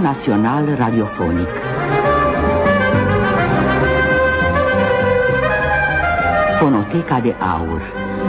Național Radiofonic. Fonoteca de Aur.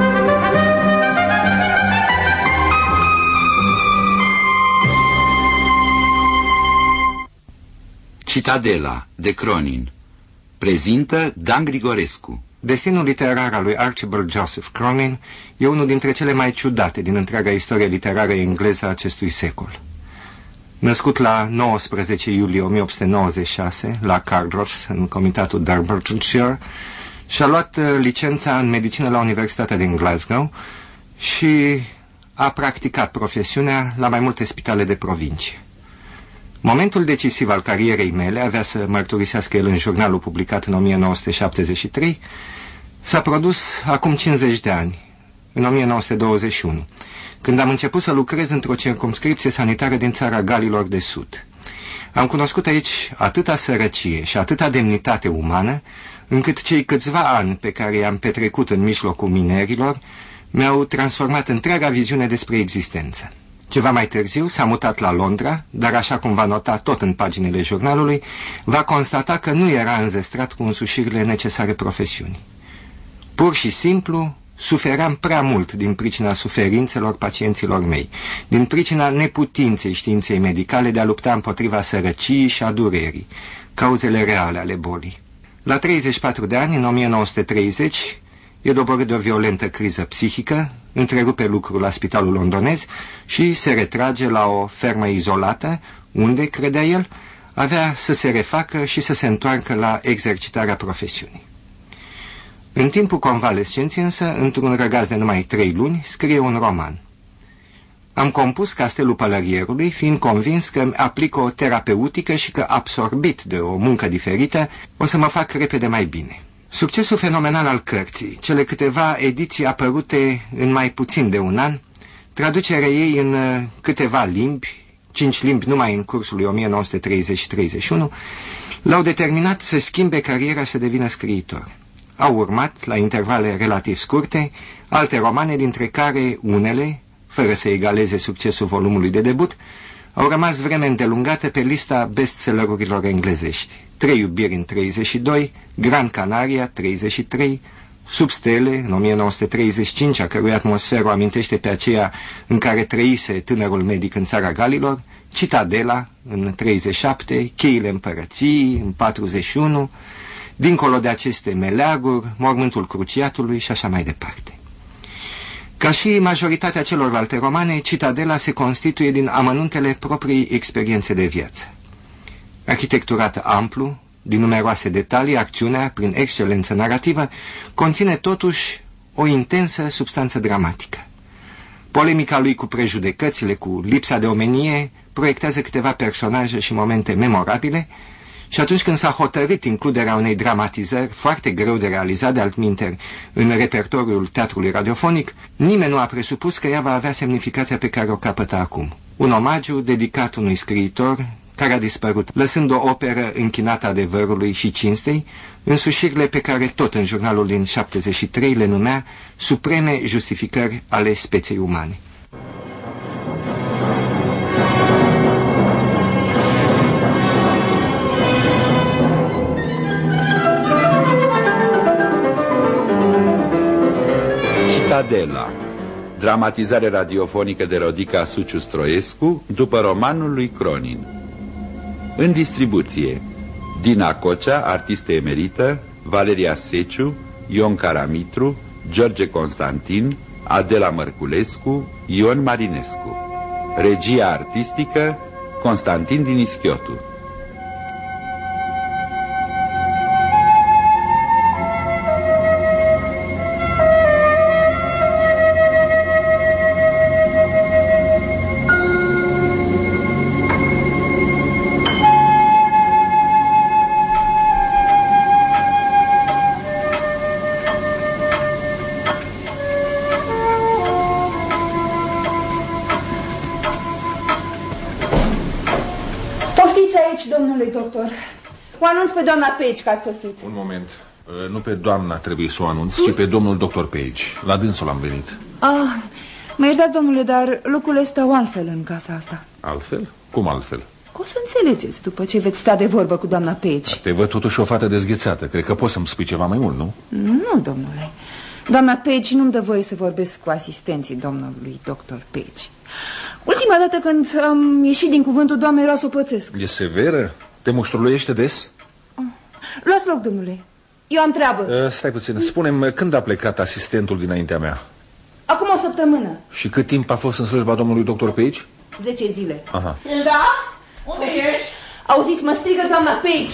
Citadela, de Cronin. Prezintă Dan Grigorescu. Destinul literar al lui Archibald Joseph Cronin e unul dintre cele mai ciudate din întreaga istorie literară engleză a acestui secol. Născut la 19 iulie 1896 la Cardross, în comitatul Dumbartonshire, și-a luat licența în medicină la Universitatea din Glasgow și a practicat profesiunea la mai multe spitale de provincie. Momentul decisiv al carierei mele, avea să mărturisească el în jurnalul publicat în 1973, s-a produs acum 50 de ani, în 1921, când am început să lucrez într-o circumscripție sanitară din țara Galilor de Sud. Am cunoscut aici atâta sărăcie și atâta demnitate umană, încât cei câțiva ani pe care i-am petrecut în mijlocul minerilor mi-au transformat întreaga viziune despre existență. Ceva mai târziu s-a mutat la Londra, dar așa cum va nota tot în paginile jurnalului, va constata că nu era înzestrat cu însușirile necesare profesiunii. Pur și simplu, sufeream prea mult din pricina suferințelor pacienților mei, din pricina neputinței științei medicale de a lupta împotriva sărăciei și a durerii, cauzele reale ale bolii. La 34 de ani, în 1930, e doborât de o violentă criză psihică, întrerupe lucrul la spitalul londonez și se retrage la o fermă izolată, unde, credea el, avea să se refacă și să se întoarcă la exercitarea profesiunii. În timpul convalescenței însă, într-un răgaz de numai 3 luni, scrie un roman. Am compus Castelul Pălărierului, fiind convins că aplic o terapeutică și că, absorbit de o muncă diferită, o să mă fac repede mai bine. Succesul fenomenal al cărții, cele câteva ediții apărute în mai puțin de un an, traducerea ei în câteva limbi, 5 limbi numai în cursul lui 1930 și 31, l-au determinat să schimbe cariera și să devină scriitor. Au urmat, la intervale relativ scurte, alte romane, dintre care unele, fără să egaleze succesul volumului de debut, au rămas vreme îndelungată pe lista bestsellerurilor englezești. 3 iubiri în 32, Gran Canaria, 33, Sub stele, în 1935, a cărui atmosferă o amintește pe aceea în care trăise tânărul medic în țara Galilor, Citadela, în 37, Cheile împărăției, în 41, dincolo de aceste meleaguri, Mormântul Cruciatului și așa mai departe. Ca și majoritatea celorlalte romane, Citadela se constituie din amănuntele propriei experiențe de viață. Arhitecturată amplu, din numeroase detalii, acțiunea, prin excelență narrativă, conține totuși o intensă substanță dramatică. Polemica lui cu prejudecățile, cu lipsa de omenie, proiectează câteva personaje și momente memorabile și atunci când s-a hotărât includerea unei dramatizări foarte greu de realizat de altminteri în repertoriul teatrului radiofonic, nimeni nu a presupus că ea va avea semnificația pe care o capătă acum. Un omagiu dedicat unui scriitor care a dispărut, lăsând o operă închinată adevărului și cinstei, însușirile pe care tot în jurnalul din 73 le numea supreme justificări ale speției umane. Citadela, dramatizare radiofonică de Rodica Suciu Stroiescu după romanul lui Cronin. În distribuție: Dina Cocea, artistă emerită, Valeria Seciu, Ion Caramitru, George Constantin, Adela Mărculescu, Ion Marinescu. Regia artistică: Constantin Dinischiotu. Domnule doctor, o anunț pe doamna Page că ați sosit. Un moment, nu pe doamna trebuie să o anunț, ci pe domnul doctor Page. La dânsul am venit. Mă iertați, domnule, dar lucrurile stau altfel în casa asta. Altfel? Cum altfel? O să înțelegeți după ce veți sta de vorbă cu doamna Page. Te văd totuși o fată dezghețată. Cred că poți să-mi spui ceva mai mult, nu? Nu, domnule. Doamna Page nu-mi dă voie să vorbesc cu asistenții domnului doctor Page. Ultima dată când am ieșit din cuvântul doamnei Rasopățesc. E severă? Te muștruluiește des? Luați loc, domnule. Eu am treabă. Stai puțin, spune-mi, când a plecat asistentul dinaintea mea? Acum o săptămână. Și cât timp a fost în slujba domnului doctor Page? 10 zile. Aha. Da? Unde ești? Auziți, mă strigă doamna Page.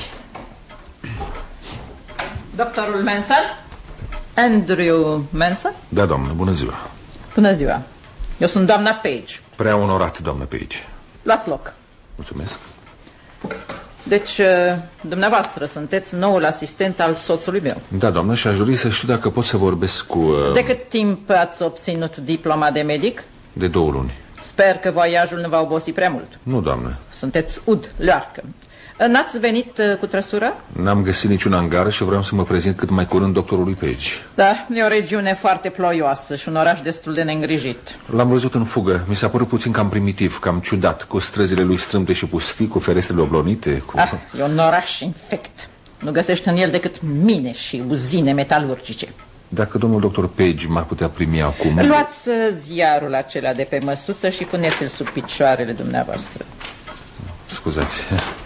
Doctorul Manson? Andrew Manson? Da, doamnă, bună ziua. Bună ziua. Eu sunt doamna Page. Prea onorat, doamnă Page. Luați loc. Mulțumesc. Deci, dumneavoastră sunteți noul asistent al soțului meu. Da, doamnă, și aș dori să știu dacă pot să vorbesc cu... De cât timp ați obținut diploma de medic? De 2 luni. Sper că voiajul nu va obosi prea mult. Nu, doamnă. Sunteți ud, leoarcă. N-ați venit cu trăsură? N-am găsit niciun angar și vreau să mă prezint cât mai curând doctorului Page. Da, e o regiune foarte ploioasă și un oraș destul de neîngrijit. L-am văzut în fugă. Mi s-a părut puțin cam primitiv, cam ciudat, cu străzile lui strâmte și pustii, cu ferestrele oblonite, cu... E un oraș infect. Nu găsești în el decât mine și uzine metalurgice. Dacă domnul doctor Page m-ar putea primi acum... Luați ziarul acela de pe măsuță și puneți-l sub picioarele dumneavoastră. Scuzați.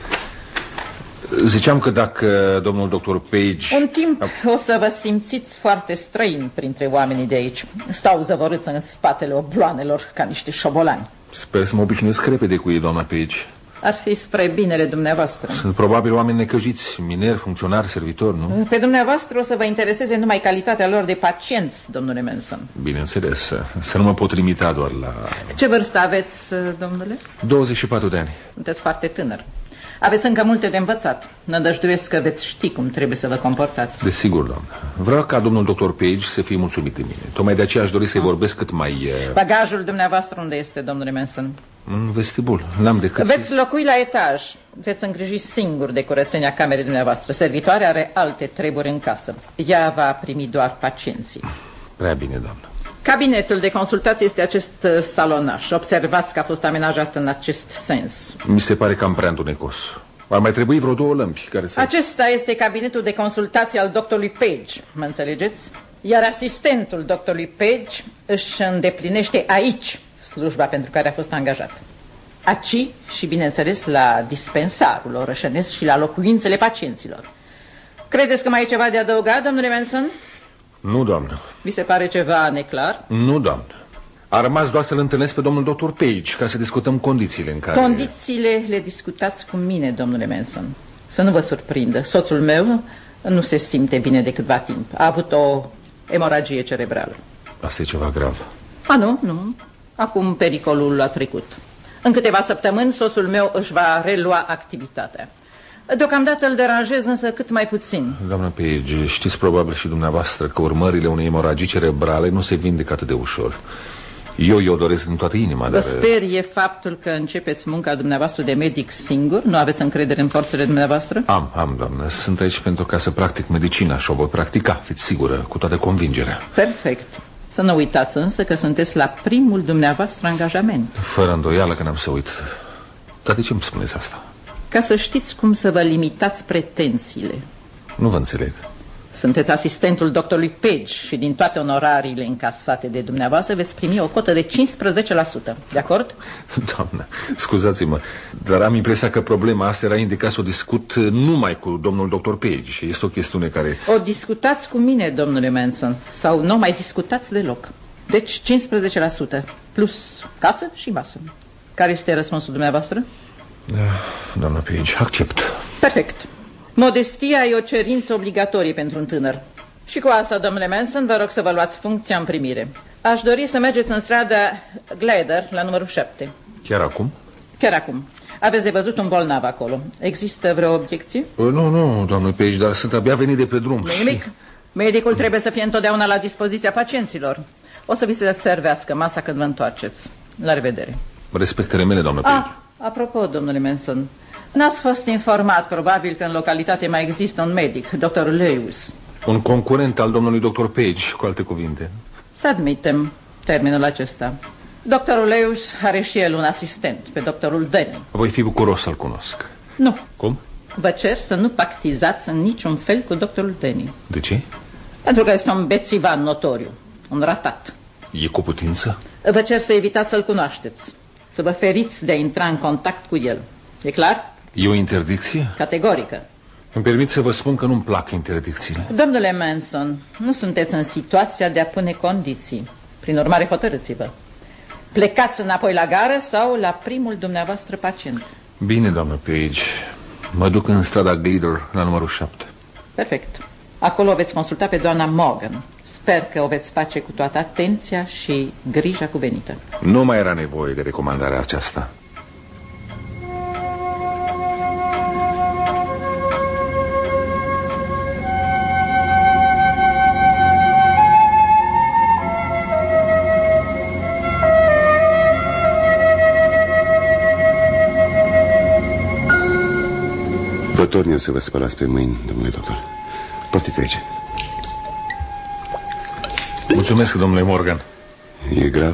Ziceam că dacă domnul doctor Page... Un timp o să vă simțiți foarte străini printre oamenii de aici. Stau zăvorâți în spatele obloanelor ca niște șobolani. Sper să mă obișnuiesc repede cu ei, doamna Page. Ar fi spre binele dumneavoastră. Sunt probabil oameni necăjiți, mineri, funcționari, servitori, nu? Pe dumneavoastră o să vă intereseze numai calitatea lor de pacienți, domnule Manson. Bineînțeles, să nu mă pot limita doar la... Ce vârstă aveți, domnule? 24 de ani. Sunteți foarte tânăr. Aveți încă multe de învățat. Nădăjduiesc că veți ști cum trebuie să vă comportați. Desigur, doamnă. Vreau ca domnul doctor Page să fie mulțumit de mine. Tocmai de aceea aș dori să-i vorbesc cât mai... Bagajul dumneavoastră unde este, domnule Manson? În vestibul. N-am decât... Veți locui la etaj. Veți îngriji singur de curățenia camerei dumneavoastră. Servitoarea are alte treburi în casă. Ea va primi doar pacienții. Prea bine, doamnă. Cabinetul de consultație este acest salonaș. Observați că a fost amenajat în acest sens. Mi se pare cam prea întunecos. Ar mai trebui vreo 2 lămpi care să... Acesta este cabinetul de consultație al doctorului Page, mă înțelegeți? Iar asistentul doctorului Page își îndeplinește aici slujba pentru care a fost angajat. Aici și, bineînțeles, la dispensarul orășănesc și la locuințele pacienților. Credeți că mai e ceva de adăugat, domnule Manson? Nu, doamnă. Vi se pare ceva neclar? Nu, doamnă. A rămas doar să-l întâlnesc pe domnul doctor Page ca să discutăm condițiile în care... Condițiile le discutați cu mine, domnule Manson. Să nu vă surprindă. Soțul meu nu se simte bine de câtva timp. A avut o emoragie cerebrală. Asta e ceva grav. Nu. Acum pericolul a trecut. În câteva săptămâni soțul meu își va relua activitatea. Deocamdată îl deranjez însă cât mai puțin. Doamna Page, știți probabil și dumneavoastră că urmările unei emoragii cerebrale nu se vindecă atât de ușor. Eu o doresc din toată inima, dar... Vă sperie faptul că începeți munca dumneavoastră de medic singur? Nu aveți încredere în forțele dumneavoastră? Am, doamnă. Sunt aici pentru ca să practic medicina și o voi practica, fiți sigură, cu toată convingerea. Perfect. Să nu uitați însă că sunteți la primul dumneavoastră angajament. Fără îndoială că n-am să uit. Dar de ce îmi spuneți asta? Ca să știți cum să vă limitați pretențiile. Nu vă înțeleg. Sunteți asistentul doctorului Page și din toate onorariile încasate de dumneavoastră veți primi o cotă de 15%. De acord? Doamnă, scuzați-mă, dar am impresia că problema asta era indicat să o discut numai cu domnul doctor Page și este o chestiune care... O discutați cu mine, domnule Manson, sau nu mai discutați deloc. Deci 15% plus casă și masă. Care este răspunsul dumneavoastră? Doamna Page, accept. Perfect. Modestia e o cerință obligatorie pentru un tânăr. Și cu asta, domnule Manson, vă rog să vă luați funcția în primire. Aș dori să mergeți în strada Glider, la numărul 7. Chiar acum? Chiar acum. Aveți de văzut un bolnav acolo. Există vreo obiecție? Nu, doamnă Page, dar sunt abia venit de pe drum. Nimic. Medicul trebuie să fie întotdeauna la dispoziția pacienților. O să vi se servească masa când vă întoarceți. La revedere. Respectele mele, doamnă Page. Apropo, domnule Manson, n-ați fost informat probabil că în localitate mai există un medic, dr. Lewis. Un concurent al domnului dr. Page, cu alte cuvinte. Să admitem termenul acesta. Doctorul Lewis are și el un asistent, pe doctorul Denny. Voi fi bucuros să-l cunosc. Nu. Cum? Vă cer să nu pactizați în niciun fel cu doctorul Denny. De ce? Pentru că este un bețivan notoriu, un ratat. E cu putință? Vă cer să evitați să-l cunoașteți, să vă feriți de a intra în contact cu el. E clar? E o interdicție? Categorică. Îmi permit să vă spun că nu-mi plac interdicțiile. Domnule Manson, nu sunteți în situația de a pune condiții. Prin urmare, hotărâți-vă. Plecați înapoi la gară sau la primul dumneavoastră pacient. Bine, doamnă Page. Mă duc în strada Glider, la numărul 7. Perfect. Acolo o veți consulta pe doamna Morgan. Sper că o veți face cu toată atenția și grija cuvenită. Nu mai era nevoie de recomandarea aceasta. Vă torn eu să vă spălați pe mâini, domnule doctor. Poftiți aici. Mulțumesc, domnule Morgan. E grav?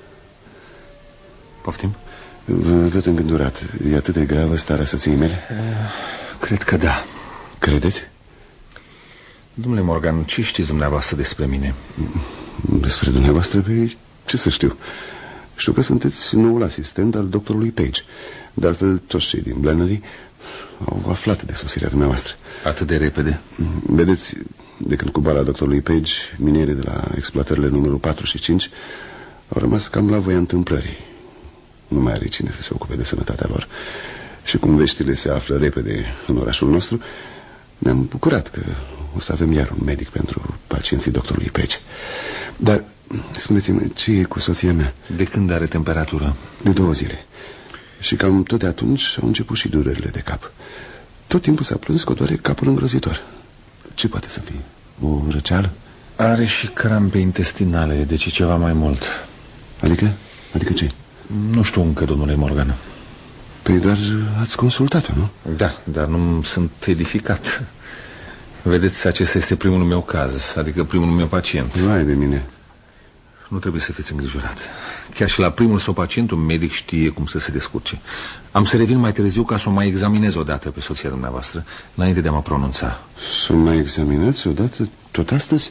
Poftim? Vă văd îngândurat. E atât de gravă starea soției mele? Cred că da. Credeți? Domnule Morgan, ce știți dumneavoastră despre mine? Despre dumneavoastră? Pe ce să știu? Știu că sunteți noul asistent al doctorului Page. De altfel, toți cei din Blenheim au aflat de sosirea dumneavoastră. Atât de repede? Vedeți, de când cu bala doctorului Page, minierii de la exploatările numărul 4 și 5 au rămas cam la voia întâmplării. Nu mai are cine să se ocupe de sănătatea lor. Și cum veștile se află repede în orașul nostru, ne-am bucurat că o să avem iar un medic pentru pacienții doctorului Page. Dar, spuneți-mi, ce e cu soția mea? De când are temperatură? De 2 zile. Și cam tot de atunci au început și durerile de cap. Tot timpul s-a plâns că o doare capul îngrozitor. Ce poate să fie? O răceală? Are și crampe intestinale, deci ceva mai mult. Adică? Adică ce? Nu știu încă, domnule Morgan. Păi doar ați consultat-o, nu? Da, dar nu sunt edificat. Vedeți, acesta este primul meu caz, adică primul meu pacient. Vai de mine. Nu trebuie să fiți îngrijorat. Chiar și la primul său pacient, un medic știe cum să se descurce. Am să revin mai târziu ca să o mai examinez odată pe soția dumneavoastră, înainte de a mă pronunța. Să o mai examinați odată tot astăzi?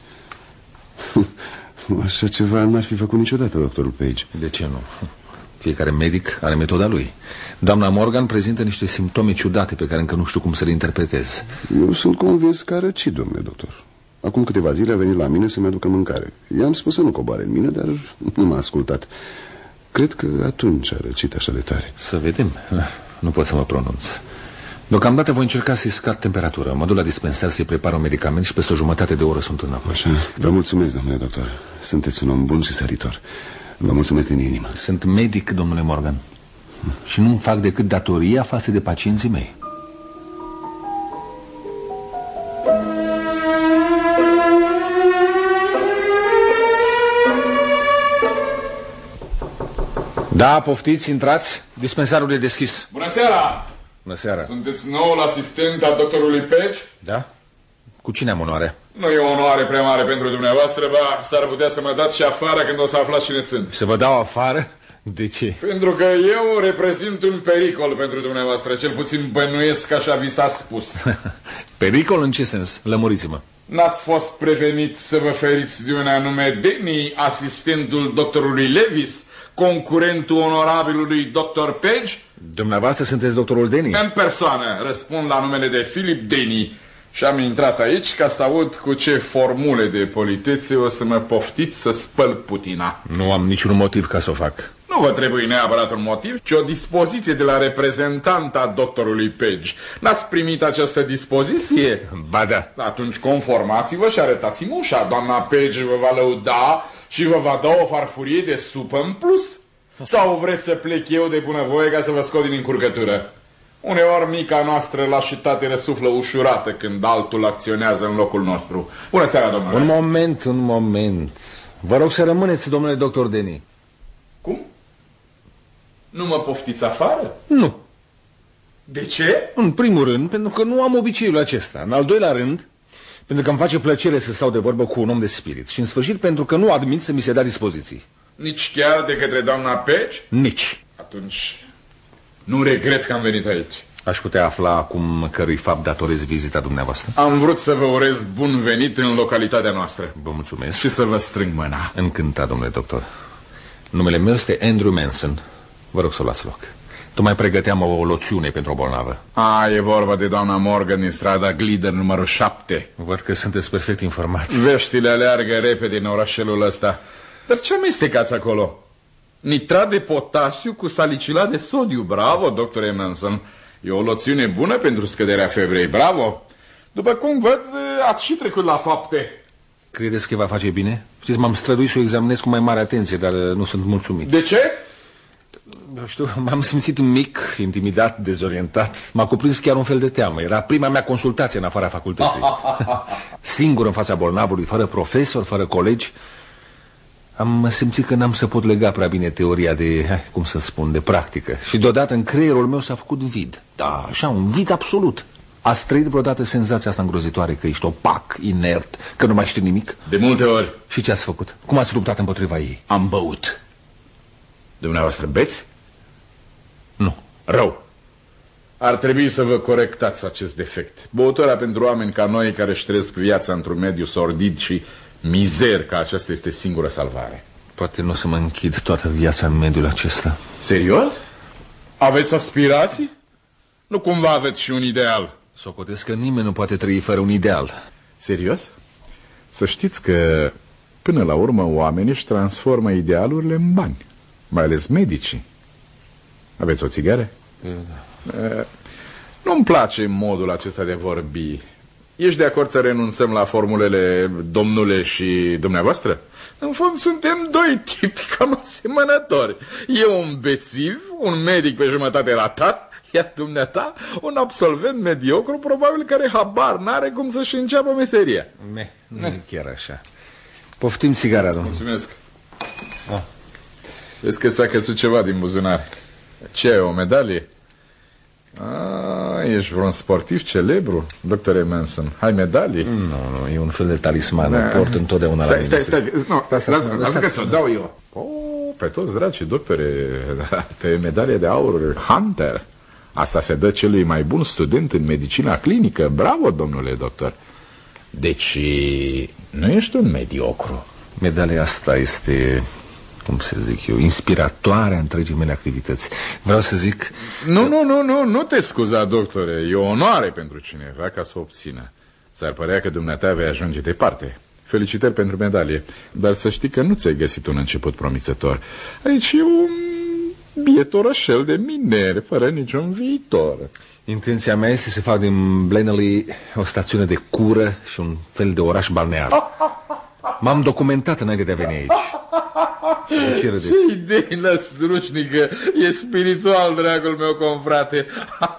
Așa ceva n-ar fi făcut niciodată doctorul Page. De ce nu? Fiecare medic are metoda lui. Doamna Morgan prezintă niște simptome ciudate pe care încă nu știu cum să le interpretez. Eu sunt convins că a răcit, domnule doctor. Acum câteva zile a venit la mine să-mi aducă mâncare. I-am spus să nu coboare în mine, dar nu m-a ascultat. Cred că atunci a răcit așa de tare. Să vedem. Nu pot să mă pronunț. Deocamdată voi încerca să-i scad temperatura. Mă duc la dispensar să-i prepar un medicament și peste o jumătate de oră sunt înapoi. Așa. Vă mulțumesc, domnule doctor. Sunteți un om bun și săritor. Vă mulțumesc din inimă. Sunt medic, domnule Morgan. Și nu-mi fac decât datoria față de pacienții mei. Da, poftiți, intrați. Dispensarul e deschis. Bună seara! Bună seara. Sunteți noul asistent al doctorului Page? Da? Cu cine am onoare? Nu e o onoare prea mare pentru dumneavoastră, ba, s-ar putea să mă dați și afară când o să aflați cine sunt. Să vă dau afară? De ce? Pentru că eu reprezint un pericol pentru dumneavoastră, cel puțin bănuiesc că așa vi s-a spus. Pericol în ce sens? Lămuriți-mă. N-ați fost prevenit să vă feriți de un anume Denny, asistentul doctorului Lewis, concurentul onorabilului doctor Page? Dumneavoastră sunteți doctorul Denny? În persoană, răspund la numele de Philip Denny. Și am intrat aici ca să aud cu ce formule de politețe o să mă poftiți să spăl putina. Nu am niciun motiv ca să o fac. Nu vă trebuie neapărat un motiv, ci o dispoziție de la reprezentanta doctorului Page. N-ați primit această dispoziție? Ba da. Atunci conformați-vă și arătați-mi ușa. Doamna Page vă va lăuda și vă va da o farfurie de supă în plus. Sau vreți să plec eu de bunăvoie ca să vă scot din încurcătură? Uneori mica noastră lașitate răsuflă ușurată când altul acționează în locul nostru. Bună seara, domnule. Un moment. Vă rog să rămâneți, domnule doctor Denny. Cum? Nu mă poftiți afară? Nu. De ce? În primul rând, pentru că nu am obiceiul acesta. În al doilea rând, pentru că îmi face plăcere să stau de vorbă cu un om de spirit. Și în sfârșit, pentru că nu admit să mi se dea dispoziții. Nici chiar de către doamna Page? Nici. Atunci nu regret că am venit aici. Aș putea afla acum cărui fapt datorez vizita dumneavoastră? Am vrut să vă urez bun venit în localitatea noastră. Vă mulțumesc. Și să vă strâng mâna. Încântat, domnule doctor. Numele meu este Andrew Manson. Vă rog să luați loc. Tocmai pregăteam o loțiune pentru o bolnavă. E vorba de doamna Morgan din strada Glider numărul 7. Văd că sunteți perfect informați. Veștile aleargă repede în orașelul ăsta. Dar ce amestecați acolo? Nitrat de potasiu cu salicilat de sodiu. Bravo, doctore Manson. E o loțiune bună pentru scăderea febrei. Bravo. După cum văd, ați și trecut la fapte. Credeți că va face bine? Știți, m-am străduit să o examinez cu mai mare atenție, dar nu sunt mulțumit. De ce? Eu știu, m-am simțit mic, intimidat, dezorientat. M-a cuprins chiar un fel de teamă. Era prima mea consultație în afara facultății. Singur în fața bolnavului, fără profesor, fără colegi. Am simțit că n-am să pot lega prea bine teoria de, cum să spun, de practică. Și deodată în creierul meu s-a făcut vid. Da, așa, un vid absolut. Ați trăit vreodată senzația asta îngrozitoare că ești opac, inert, că nu mai știi nimic? De multe ori. Și ce ați făcut? Cum ați luptat împotriva ei? Am băut. Dumneavoastră beți? Nu. Rău. Ar trebui să vă corectați acest defect. Băutura pentru oameni ca noi care își trăiesc viața într-un mediu sordid și mizer, ca aceasta este singura salvare. Poate nu o să mă închid toată viața în mediul acesta. Serios? Aveți aspirații? Nu cumva aveți și un ideal? Socotesc că nimeni nu poate trăi fără un ideal. Serios? Să știți că până la urmă oamenii își transformă idealurile în bani. Mai ales medicii. Aveți o țigară? Nu-mi place modul acesta de vorbi. Ești de acord să renunțăm la formulele domnule și dumneavoastră? În fond suntem doi tipi cam asemănători. Eu un bețiv, un medic pe jumătate ratat, iar dumneata un absolvent mediocru, probabil care habar n-are cum să-și înceapă meseria. Nu e chiar așa. Poftim țigara, domnule. Mulțumesc. Vezi că ți-a căzut ceva din buzunar. Ce e, o medalie? Ești vreun sportiv celebru, doctore Manson? Hai medalii? Nu, e un fel de talisman. Da. Port întotdeauna la mine. Stai. Lasă că ți-o dau eu. Pe toți, dragi doctore, asta e medalie de aur Hunter. Asta se dă celui mai bun student în medicina clinică. Bravo, domnule doctor. Deci, nu ești un mediocru. Medalia asta este, cum să zic eu, inspiratoarea întregii mele activități. Vreau să zic... Nu te scuza, doctore. E o onoare pentru cineva ca să o obțină. S-ar părea că dumneata vei ajunge departe. Felicitări pentru medalie. Dar să știi că nu ți-ai găsit un început promițător. Aici e un biet orășel de mineri, fără niciun viitor. Intenția mea este să fac din Blenheim o stațiune de cură și un fel de oraș balnear. M-am documentat înainte de a veni aici. Ce idee năstrușnică. E spiritual, dragul meu confrate.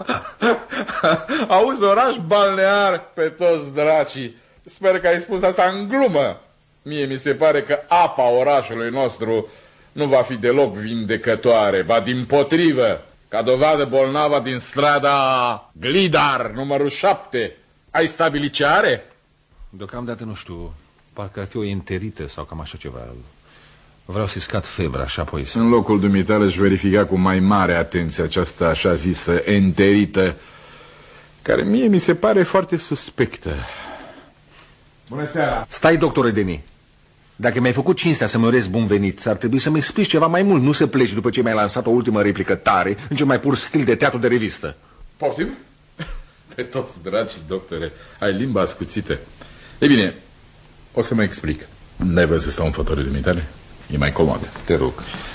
Auzi, oraș balnear pe toți dracii. Sper că ai spus asta în glumă. Mie mi se pare că apa orașului nostru nu va fi deloc vindecătoare, ba dimpotrivă. Ca dovadă, bolnava din strada Glidar, numărul 7. Ai stabilit ce are? Deocamdată nu știu. Parcă ar fi o enterită sau cam așa ceva. Vreau să-i scad febra și apoi să... În locul dumitale își verifica cu mai mare atenție această așa zisă enterită, care mie mi se pare foarte suspectă. Bună seara! Stai, doctore Denis. Dacă mi-ai făcut cinstea să-mi urez bun venit, ar trebui să-mi explici ceva mai mult. Nu să pleci după ce mi-ai lansat o ultimă replică tare, în cel mai pur stil de teatru de revistă. Poftim? Pe toți, dragi doctore, ai limba ascuțită. Ei bine, o să mă explic. N-ai văzut să stau în fotoliul dumitale? E mai comod. Te rog.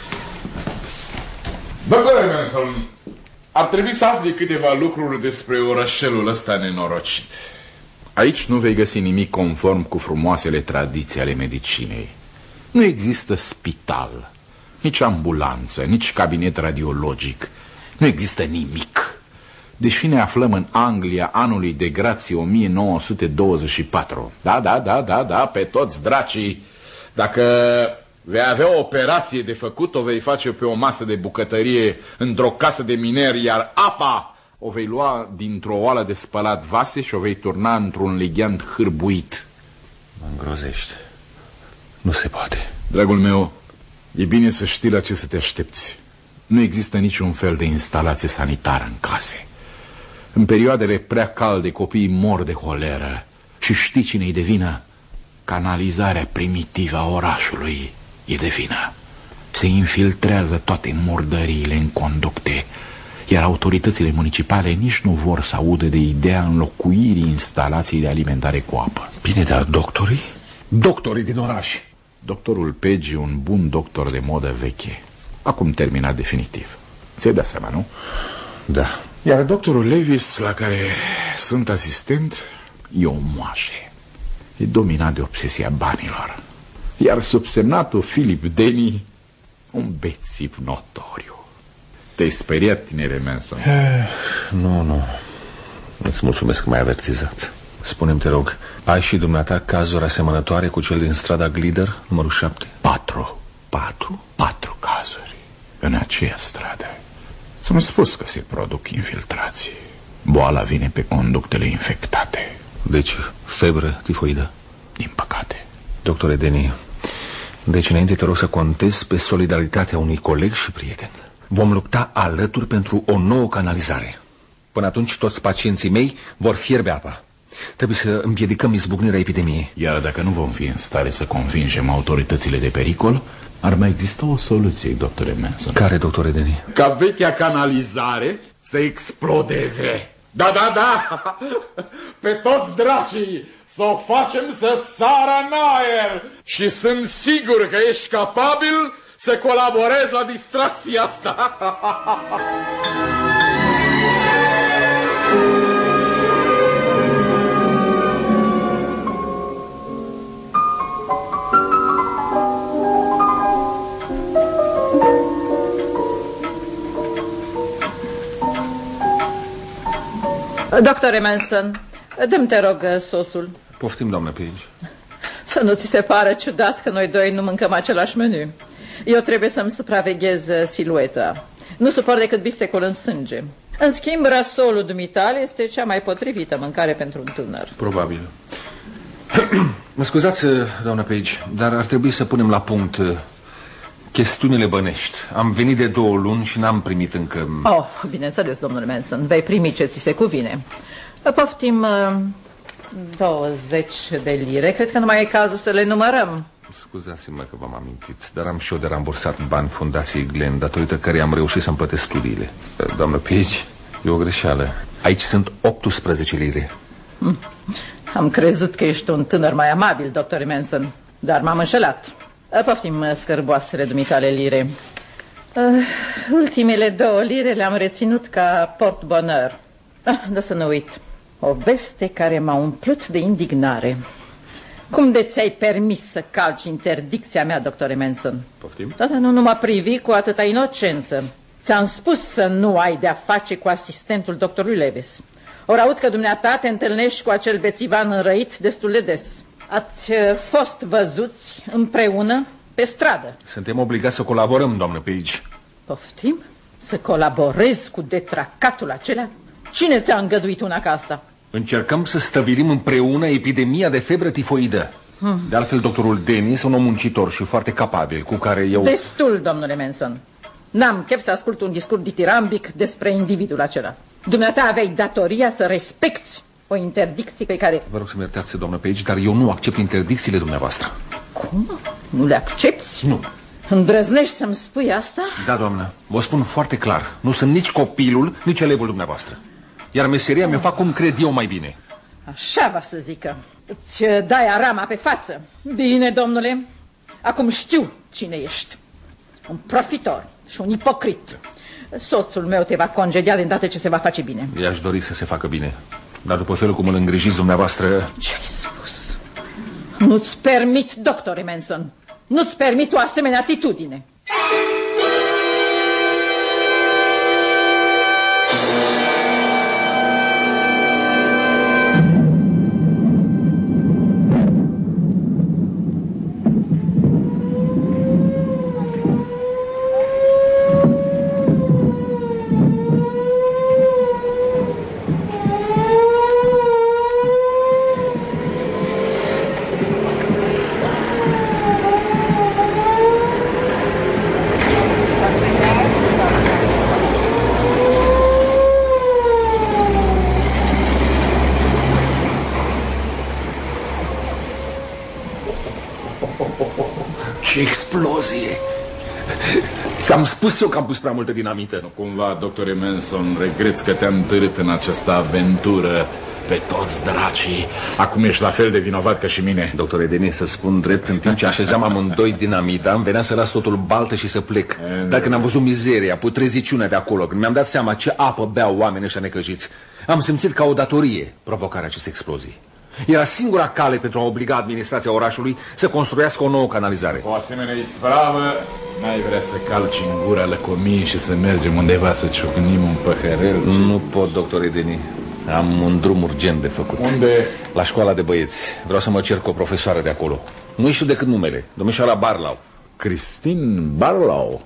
Doctore Manson, ar trebui să afli câteva lucruri despre orășelul ăsta nenorocit. Aici nu vei găsi nimic conform cu frumoasele tradiții ale medicinei. Nu există spital, nici ambulanță, nici cabinet radiologic. Nu există nimic. Deși ne aflăm în Anglia anului de grație 1924. Da, pe toți dracii. Dacă vei avea o operație de făcut, o vei face pe o masă de bucătărie într-o casă de mineri, iar apa o vei lua dintr-o oală de spălat vase și o vei turna într-un ligheant hârbuit. Mă îngrozește. Nu se poate. Dragul meu, E bine să știi la ce să te aștepți. Nu există niciun fel de instalație sanitară în case. În perioadele prea calde copiii mor de holeră. Și știi cine-i de vină? Canalizarea primitivă a orașului e de vină. Se infiltrează toate murdăriile în conducte, iar autoritățile municipale nici nu vor să audă de ideea înlocuirii instalației de alimentare cu apă. Bine, dar doctorii? Doctorii din oraș. Doctorul Page e un bun doctor de modă veche, acum terminat definitiv. Ți-ai dat seama, nu? Da. Iar doctorul Levis, la care sunt asistent, e o moașe. E dominat de obsesia banilor. Iar subsemnatul Philip Denny, un bețiv notoriu. Te-ai speriat, tinere Manson? Nu. Îți mulțumesc că m-ai avertizat. Spune-mi, te rog, ai și dumneata cazuri asemănătoare cu cel din strada Glider, numărul 7? 4 cazuri în aceea stradă. Ți-am spus că se produc infiltrații. Boala vine pe conductele infectate. Deci, febră tifoidă? Din păcate. Doctore Denny, deci înainte te rog să contezi pe solidaritatea unui coleg și prieten. Vom lupta alături pentru o nouă canalizare. Până atunci toți pacienții mei vor fierbe apa. Trebuie să împiedicăm izbucnirea epidemiei. Iar dacă nu vom fi în stare să convingem autoritățile de pericol, ar mai exista o soluție, doctore Manson. Care, doctore Denny? Ca vechea canalizare să explodeze. Da, pe toți dracii, să o facem să sară în aer. Și sunt sigur că ești capabil să colaborezi la distracția asta. Doctore Manson, dă-mi, te rog, sosul. Poftim, doamnă Page. Să nu ți se pară ciudat că noi doi nu mâncăm același meniu. Eu trebuie să-mi supraveghez silueta. Nu suport decât biftecul în sânge. În schimb, rasolul dumitale este cea mai potrivită mâncare pentru un tânăr. Probabil. Mă scuzați, doamnă Page, dar ar trebui să punem la punct chestiunile bănești. Am venit de 2 luni și n-am primit încă... Oh, bineînțeles, domnule Manson, vei primi ce ți se cuvine. Poftim 20 de lire. Cred că nu mai e cazul să le numărăm. Scuzați-mă că v-am amintit, dar am și eu de rambursat bani fundației Glenn, datorită căreia am reușit să-mi plătesc studiile. Doamnă Page, e o greșeală. Aici sunt 18 lire. Am crezut că ești un tânăr mai amabil, doctore Manson, dar m-am înșelat. Poftim scârboasele dumitale lire. Ultimele 2 lire le-am reținut ca porte-bonheur. Da să nu uit. O veste care m-a umplut de indignare. Cum de ți-ai permis să calci interdicția mea, doctore Manson? Poftim? Da, nu mă privi cu atâta inocență. Ți-am spus să nu ai de-a face cu asistentul doctorului Levis. Ori aud că dumneata te întâlnești cu acel bețivan înrăit destul de des. Ați fost văzuți împreună pe stradă. Suntem obligați să colaborăm, doamnă Page. Poftim? Să colaborezi cu detracatul acela? Cine ți-a îngăduit una ca asta? Încercăm să stăvilim împreună epidemia de febră tifoidă. De altfel, doctorul Denny este un om muncitor și foarte capabil, cu care eu... Destul, domnule Manson. N-am chef să ascult un discurs ditirambic despre individul acela. Dumneata aveai datoria să respecti o interdicție pe care... Vă rog să-mi iertați, doamnă Page, dar eu nu accept interdicțiile dumneavoastră. Cum? Nu le accepti? Nu. Îndrăznești să-mi spui asta? Da, doamnă, vă spun foarte clar. Nu sunt nici copilul, nici elevul dumneavoastră. Iar meseria mi-o fac cum cred eu mai bine. Așa va să zică. Îți dai arama pe față. Bine, domnule. Acum știu cine ești. Un profitor și un ipocrit. Soțul meu te va congedia de îndată ce se va face bine. I-aș dori să se facă bine. Dar după felul cum îl îngrijiți dumneavoastră... Ce-ai spus? Nu-ți permit, doctore Manson. Nu-ți permit o asemenea atitudine. Ce explozie! Ți-am spus eu că am pus prea multă dinamită. Nu cumva, doctore Manson, regreți că te-am târât în această aventură pe toți dracii. Acum ești la fel de vinovat ca și mine. Doctore Denis, să spun drept, în timp ce așezam amândoi dinamita, îmi venea să las totul baltă și să plec. Dar când am văzut mizeria, putreziciunea de acolo, când mi-am dat seama ce apă beau oamenii ăștia necăjiți, am simțit ca o datorie provocarea acestei explozii. Era singura cale pentru a obliga administrația orașului să construiască o nouă canalizare. Cu o asemenea ispravă, n-ai vrea să calci în gura lăcomiei și să mergem undeva să ciocnim un păhărel? Nu pot, doctore Denis. Am un drum urgent de făcut. Unde? La școala de băieți. Vreau să mă cer cu o profesoară de acolo. Nu știu decât numele. Domnișoara Barlow. Christine Barlow?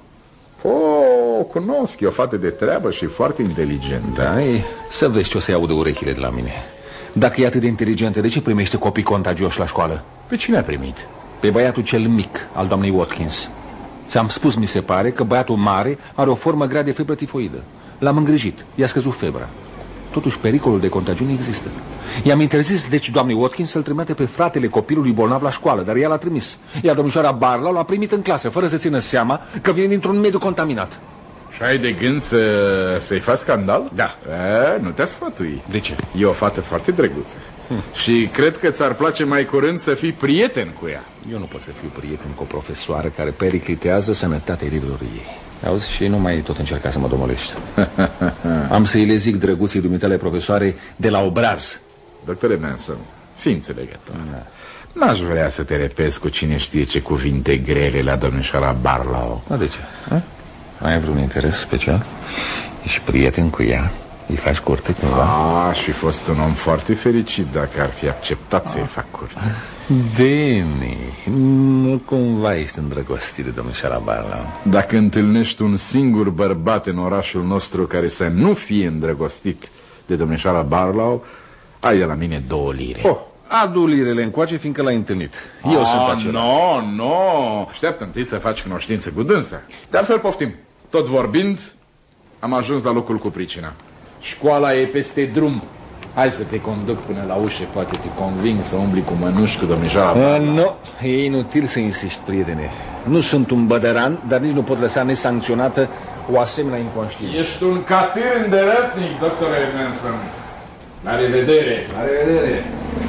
O cunosc, e o fată de treabă și foarte inteligentă. Da, să vezi ce o să iau de urechile de la mine. Dacă e atât de inteligentă, de ce primește copii contagioși la școală? Pe cine a primit? Pe băiatul cel mic al doamnei Watkins. Ți-am spus, mi se pare, că băiatul mare are o formă grea de febră tifoidă. L-am îngrijit, i-a scăzut febra. Totuși pericolul de contagiune există. I-am interzis deci doamnei Watkins să-l trimite pe fratele copilului bolnav la școală, dar ea l-a trimis. Iar domnișoara Barlow l-a primit în clasă, fără să țină seama că vine dintr-un mediu contaminat. Și ai de gând să-i faci scandal? Da. Nu te sfătui. De ce? E o fată foarte drăguță. Și cred că ți-ar place mai curând să fii prieten cu ea. Eu nu pot să fiu prieten cu o profesoară care periclitează sănătatea elevilor ei. Auzi, și nu mai tot încerca să mă domolești. Am să-i le zic drăguții dumitale profesoare de la obraz. Doctore Manson, fii înțelegător. N-aș vrea să te repezi cu cine știe ce cuvinte grele la domnișoara Barlow. Da, de ce? Ai vreun interes special? Ești prieten cu ea? Îi faci curte cumva? Aș fi fost un om foarte fericit dacă ar fi acceptat să-i fac curte. Deni, nu cumva ești îndrăgostit de domnișoara Barlow? Dacă întâlnești un singur bărbat în orașul nostru care să nu fie îndrăgostit de domnișoara Barlow, ai de la mine 2 lire. Adu lirele încoace, fiindcă l-ai întâlnit. Eu sunt acela. Nu. Așteaptă întâi să faci cunoștință cu dânsa. De altfel, poftim. Tot vorbind, am ajuns la locul cu pricina. Școala e peste drum. Hai să te conduc până la ușă. Poate te conving să umbli cu mănuși cu domnișoara Barlow. Nu, e inutil să insiști, prietene. Nu sunt un bădăran, dar nici nu pot lăsa nesancționată o asemenea inconștiență. Ești un catir îndărătnic, doctore Manson. La revedere. La revedere.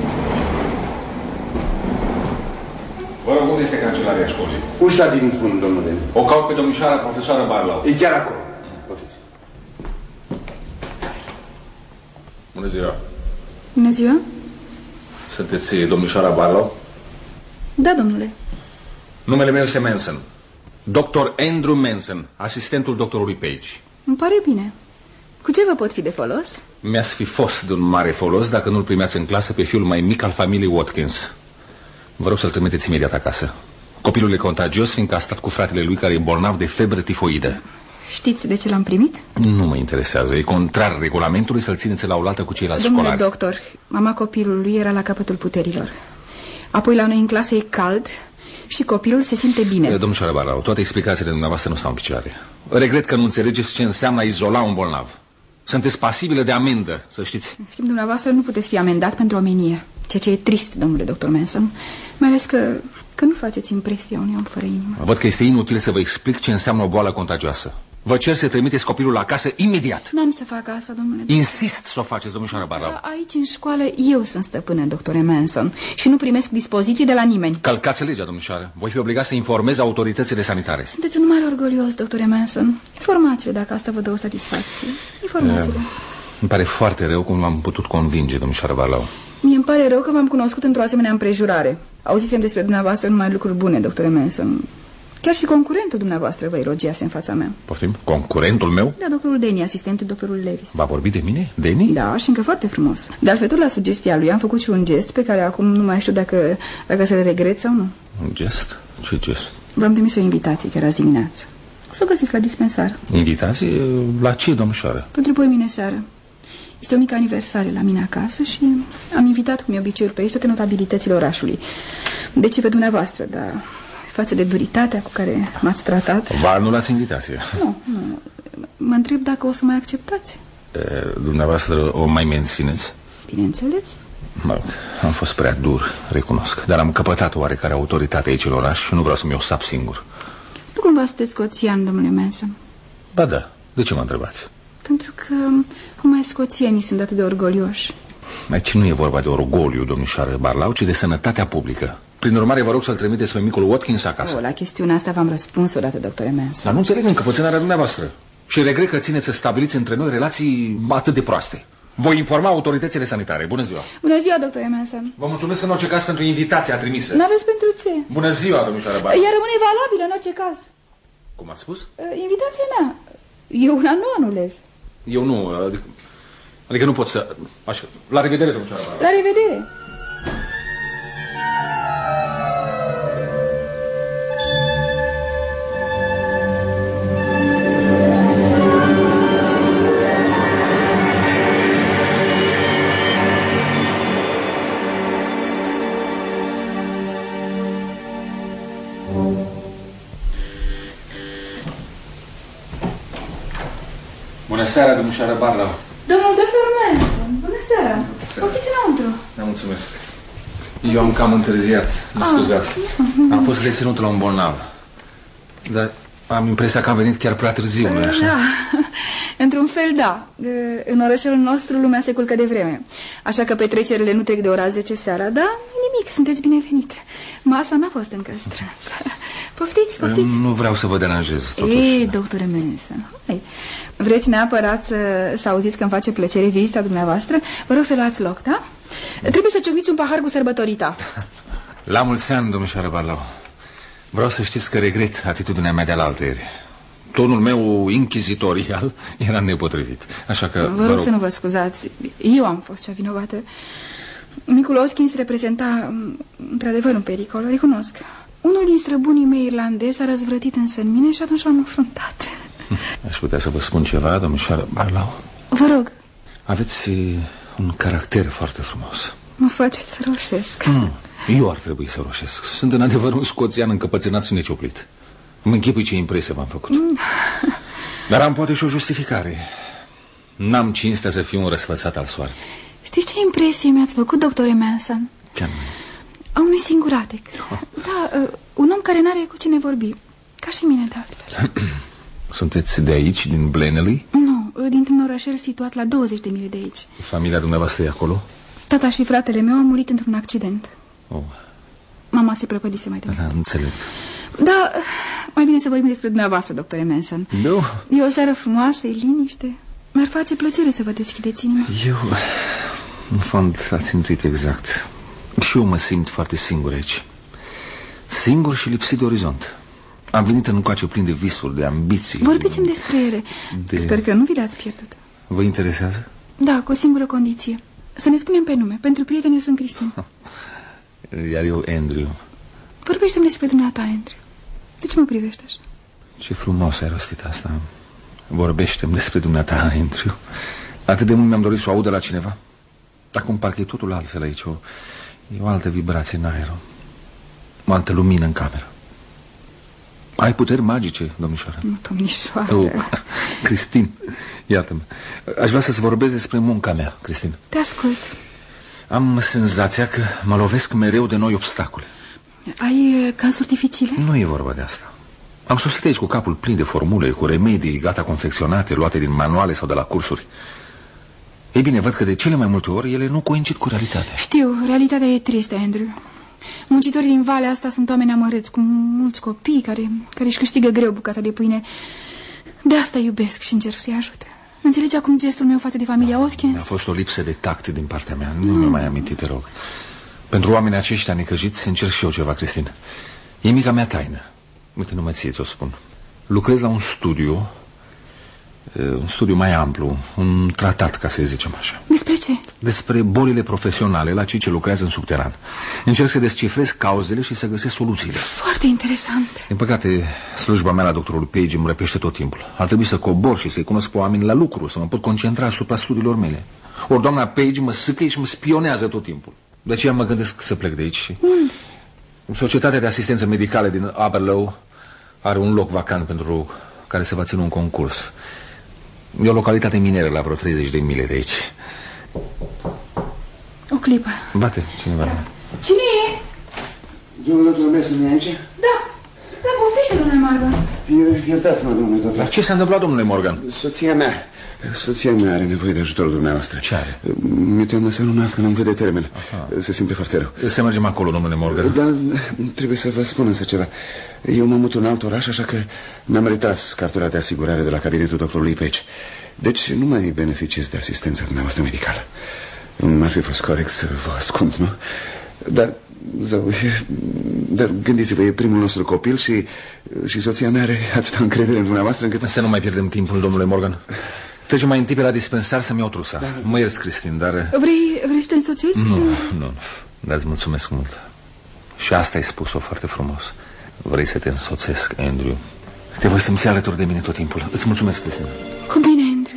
Vă rog, unde este cancelaria școlii? Ușa din fund, domnule. O caut pe domnișoara profesoară Barlow. E chiar acolo. Bună ziua. Bună ziua. Sunteți domnișoara Barlow? Da, domnule. Numele meu este Manson. Dr. Andrew Manson, asistentul doctorului Page. Îmi pare bine. Cu ce vă pot fi de folos? Mi-ați fi fost de un mare folos dacă nu-l primeați în clasă pe fiul mai mic al familiei Watkins. Vă rog să-l trimiteți imediat acasă. Copilul e contagios, fiindcă a stat cu fratele lui care e bolnav de febră tifoidă. Știți de ce l-am primit? Nu mă interesează. E contrar regulamentului să-l țineți la oaltă cu ceilalți Domnule școlari. doctor, mama copilului era la capătul puterilor. Apoi la noi în clasă e cald și copilul se simte bine. Domnișoara Barlow, toate explicațiile dumneavoastră nu stau în picioare. Regret că nu înțelegeți ce înseamnă a izola un bolnav. Sunteți pasibilă de amendă, să știți. În schimb, dumneavoastră nu puteți fi amendat pentru omenie. Ceea ce e trist, domnule doctor Manson. Mai ales că nu faceți impresia unui om fără inimă. Văd că este inutil să vă explic ce înseamnă o boală contagioasă. Vă cer să trimiteți copilul acasă imediat. N-am să fac asta, domnule doctor. Insist să o faceți, domnișoara Barlow. Aici, în școală, eu sunt stăpână, doctore Manson. Și nu primesc dispoziții de la nimeni. Călcați legea, domnișoară. Voi fi obligat să informez autoritățile sanitare. Sunteți un mare orgolios, doctore Manson. Informați-le dacă asta vă dă o satisfacție. Informați-le. Îmi pare foarte rău cum v-am putut convinge, domnișoara Barlow. Mie îmi pare rău că v-am cunoscut într-o asemenea împrejurare. Auzisem despre dumneavoastră numai lucruri bune, doctore Manson. Chiar și concurentul dumneavoastră vă elogiase în fața mea. Poftim? Concurentul meu? Da, doctorul Deni, asistentul doctorului Levis. Va vorbi de mine? Deni? Da, și încă foarte frumos. De altfel, tot la sugestia lui am făcut și un gest pe care acum nu mai știu dacă să-l regret sau nu. Un gest? Ce gest? V-am trimis o invitație chiar azi dimineață. Să o găsiți la dispensar. Invitație? La ce, domnișoară? Pentru poimine seară. Este o mică aniversare la mine acasă și am invitat, cum e obiceiul pe aici, toate notabilitățile orașului. Deci pe dumneavoastră, dar față de duritatea cu care m-ați tratat... Vă anulați invitația? Nu. Mă întreb dacă o să mai acceptați. Dumneavoastră o mai mențineți? Bineînțeles. Am fost prea dur, recunosc. Dar am căpătat oarecare autoritate aici în oraș și nu vreau să-mi o sap singur. Nu cumva sunteți scoțian, domnule Manson? Ba da, de ce mă întrebați? Pentru că numai scoțienii sunt atât de orgolioși. Aici nu e vorba de orgoliu, domnișoară Barlow, ci de sănătatea publică. Prin urmare, vă rog să-l trimiteți pe micul Watkins acasă. La chestiunea asta v-am răspuns odată, doctore Manson. Dar nu înțeleg încăpățânarea dumneavoastră. Și regret că țineți să stabiliți între noi relații atât de proaste. Voi informa autoritățile sanitare. Bună ziua! Bună ziua, doctore Manson. Vă mulțumesc în orice caz pentru invitația trimisă. N-aveți pentru ce? Bună ziua, domnișoară Barlow. Ea rămâne valabilă în orice caz. Cum ați spus? Invitația mea. Eu una nu anulez. Eu nu, adică nu pot să... Așa, la revedere, domnișoară Barlow. La revedere. Bună seara, domnișoară Barlow. Domnul doctor Manson, bună seara. Poftiți înăuntru. Da, mulțumesc. Eu am cam întârziat, mă scuzați. Am fost reținut la un bolnav. Dar am impresia că am venit chiar prea târziu, nu-i așa? Da, într-un fel da. În orășelul nostru lumea se culcă de vreme. Așa că petrecerile nu trec de ora 10 seara. Dar nimic, sunteți binevenit. Masa n-a fost încă strânsă. Poftiți, poftiți. Nu vreau să vă deranjez, totuși. Ei, doctore Manson, vreți neapărat să auziți că îmi face plăcere vizita dumneavoastră? Vă rog să luați loc, da? Trebuie să ciocniți un pahar cu sărbătorita. La mulți ani, domnișoară Barlow. Vreau să știți că regret atitudinea mea de alaltăieri. Tonul meu inchizitorial era nepotrivit. Așa că vă rog să nu vă scuzați. Eu am fost cea vinovată. Micul Watkins reprezenta într-adevăr un pericol, o recunosc. Unul din străbunii mei irlandezi s-a răzvrătit însă în mine și atunci l-am înfruntat. Aș putea să vă spun ceva, domnișoară Barlow? Vă rog. Aveți un caracter foarte frumos. Mă faceți să roșesc. Eu ar trebui să roșesc. Sunt în adevăr un scoțian încăpățânat și necioplit. Îmi închipui ce impresie v-am făcut. Dar am poate și o justificare. N-am cinstea să fiu un răsfățat al soartei. Știți ce impresie mi-ați făcut, doctore Manson? Ce anume? A unui singuratec. Da, un om care n-are cu cine vorbi. Ca și mine, de altfel. Sunteți de aici, din Blenheim? Nu, dintr-un orășel situat la 20 de mile de aici. Familia dumneavoastră e acolo? Tata și fratele meu au murit într-un accident. Mama se prăpădise mai devreme. Da, înțeleg. Da, mai bine să vorbim despre dumneavoastră, doctore Manson. Nu? E o seară frumoasă, e liniște. Mi-ar face plăcere să vă deschideți inima. Eu, în fond, ați intuit exact. Și eu mă simt foarte singur aici. Singur și lipsit de orizont. Am venit încoace plin de visuri, de ambiții. Vorbiți-mi despre ele. Sper că nu vi le-ați pierdut. Vă interesează? Da, cu o singură condiție. Să ne spunem pe nume. Pentru prieteni eu sunt Cristin. Iar eu, Andrew. Vorbește-mi despre dumneata, Andrew. De ce mă privești așa? Ce frumos ai rostit asta. Vorbește-mi despre dumneata, Andrew. Atât de mult mi-am dorit să o audă la cineva. Acum parcă e totul altfel aici. E o altă vibrație în aer. O altă lumină în cameră. Ai puteri magice, domnișoară. Domnișoară. Cristin, iată-mă. Aș vrea să-ți vorbesc despre munca mea, Cristin. Te ascult. Am senzația că mă lovesc mereu de noi obstacole. Ai cazuri dificile? Nu e vorba de asta. Am sosit aici cu capul plin de formule, cu remedii gata confecționate, luate din manuale sau de la cursuri. Ei bine, văd că de cele mai multe ori ele nu coincid cu realitatea. Știu, realitatea e tristă, Andrew. Muncitorii din valea asta sunt oameni amărâți, cu mulți copii care își câștigă greu bucata de pâine. De asta iubesc și încerc să-i ajut. Înțelegi acum gestul meu față de familia Watkins? A fost o lipsă de tact din partea mea. Nu mi-o mai amintit, te rog. Pentru oamenii aceștia necăjiți încerc și eu ceva, Cristin. E mica mea taină. Uite, numai ție ți-o spun. Lucrez la un studiu mai amplu, un tratat, ca să zicem așa. Despre ce? Despre bolile profesionale la cei ce lucrează în subteran. Încerc să descifrez cauzele și să găsesc soluțiile. Foarte interesant. Din păcate, slujba mea la doctorul Page îmi răpește tot timpul. Ar trebui să cobor și să-i cunosc pe oameni la lucru, să mă pot concentra asupra studiilor mele. Ori doamna Page mă sâcăie și mă spionează tot timpul. De aceea mă gândesc să plec de aici. Unde? Societatea de asistență medicală din Aberlow are un loc vacant pentru care se va ține un concurs. E o localitate mineră la vreo 30 de mile de aici. Ok, clipă. Bate cineva. Cine e? Domnul doctor Mason e aici? Da, poftește, domnule Morgan. Iertați-mă, domnule doctor. Dar ce s-a întâmplat, domnule Morgan? Soția mea are nevoie de ajutorul dumneavoastră. Ce are? Mi-e teamă să nu nască, nu-mi vede termen. Se simte foarte rău. Să mergem acolo, domnule Morgan. Dar trebuie să vă spun însă ceva. Eu mă mut în alt oraș, așa că mi-am retras cartela de asigurare de la cabinetul doctorului Page. Deci nu mai beneficiez de asistența dumneavoastră medicală. N-ar fi fost corect să vă ascund, nu? Dar gândiți-vă, e primul nostru copil și soția mea are atâta încredere în dumneavoastră încât... Să nu mai pierdem timpul, domnule Morgan. Trecem mai întâi pe la dispensar să-mi iau trusa. Mă ierți, Cristin, dar... Vrei să te însoțesc? Nu, dar îți mulțumesc mult. Și asta ai spus-o foarte frumos. Vrei să te însoțesc, Andrew. Te voi simți alături de mine tot timpul. Îți mulțumesc, Cristin. Cu bine, Andrew.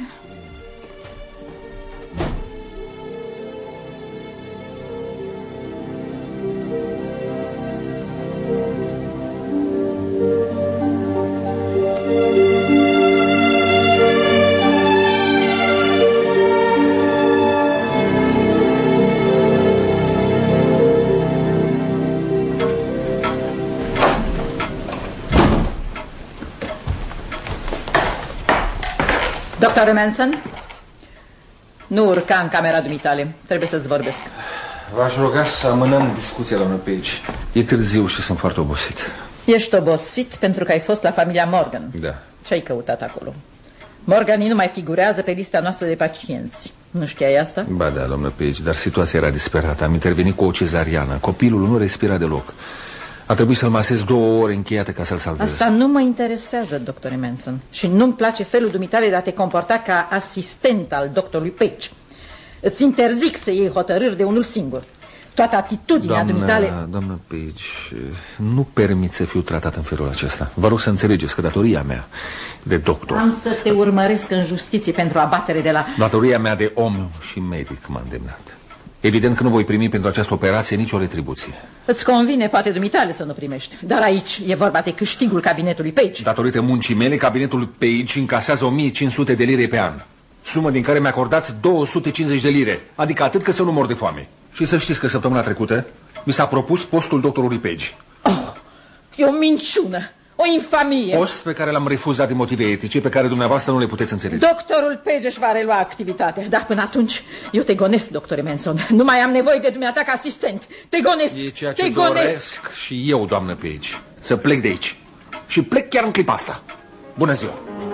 Doctor Manson, nu urca în camera dumitale. Trebuie să-ți vorbesc. V-aș ruga să amânăm discuția, doamnă Page. E târziu și sunt foarte obosit. Ești obosit pentru că ai fost la familia Morgan. Da. Ce ai căutat acolo? Morganii nu mai figurează pe lista noastră de pacienți. Nu știai asta? Ba da, doamnă Page, dar situația era disperată. Am intervenit cu o cezariană. Copilul nu respira deloc. A trebuit să-l masez 2 ore încheiate ca să-l salvez. Asta nu mă interesează, doctor Manson. Și nu-mi place felul dumitale de a te comporta ca asistent al doctorului Page. Îți interzic să iei hotărâri de unul singur. Toată atitudinea dumitale... Doamnă Page, nu permit să fiu tratat în felul acesta. Vă rog să înțelegeți că datoria mea de doctor... Am să te urmăresc în justiție pentru abatere de la... Datoria mea de om și medic m-a îndemnat. Evident că nu voi primi pentru această operație nicio retribuție. Îți convine, poate, dumitale să nu primești. Dar aici e vorba de câștigul cabinetului Page. Datorită muncii mele, cabinetul Page încasează 1500 de lire pe an. Sumă din care mi-acordați 250 de lire. Adică atât că să nu mor de foame. Și să știți că săptămâna trecută mi s-a propus postul doctorului Page. Oh, e o minciună, o infamie. Post pe care l-am refuzat din motive etice pe care dumneavoastră nu le puteți înțelege. Doctorul Page își va relua activitatea. Dar până atunci eu te gonesc, doctore Manson. Nu mai am nevoie de dumneata ca asistent. Te gonesc. E ceea ce doresc și eu, doamnă Page. Să plec de aici. Și plec chiar în clipa asta. Bună ziua.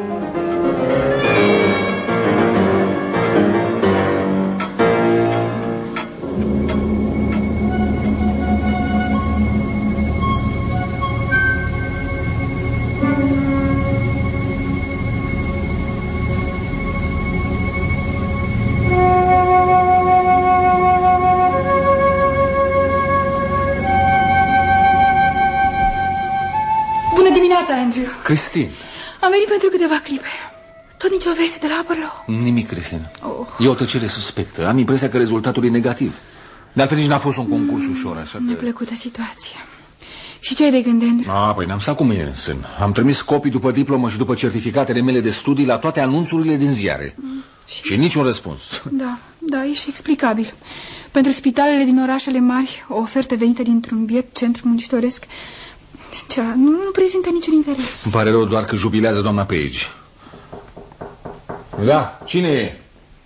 Andrew. Cristin. Am venit pentru câteva clipe. Tot nicio veste de la Aberlour? Nimic, Cristin. E o tăcere suspectă. Am impresia că rezultatul e negativ. De altfel nici n-a fost un concurs ușor, așa că... Mi-a plăcută situația. Și ce ai de gând, Andrew? Păi n-am stat cu mine în sân. Am trimis copii după diplomă și după certificatele mele de studii la toate anunțurile din ziare. Și niciun răspuns. Da, e și explicabil. Pentru spitalele din orașele mari, o ofertă venită dintr-un biet centru muncitoresc nu prezintă niciun interes. Îmi pare rău doar că jubilează doamna Page. Da, cine e?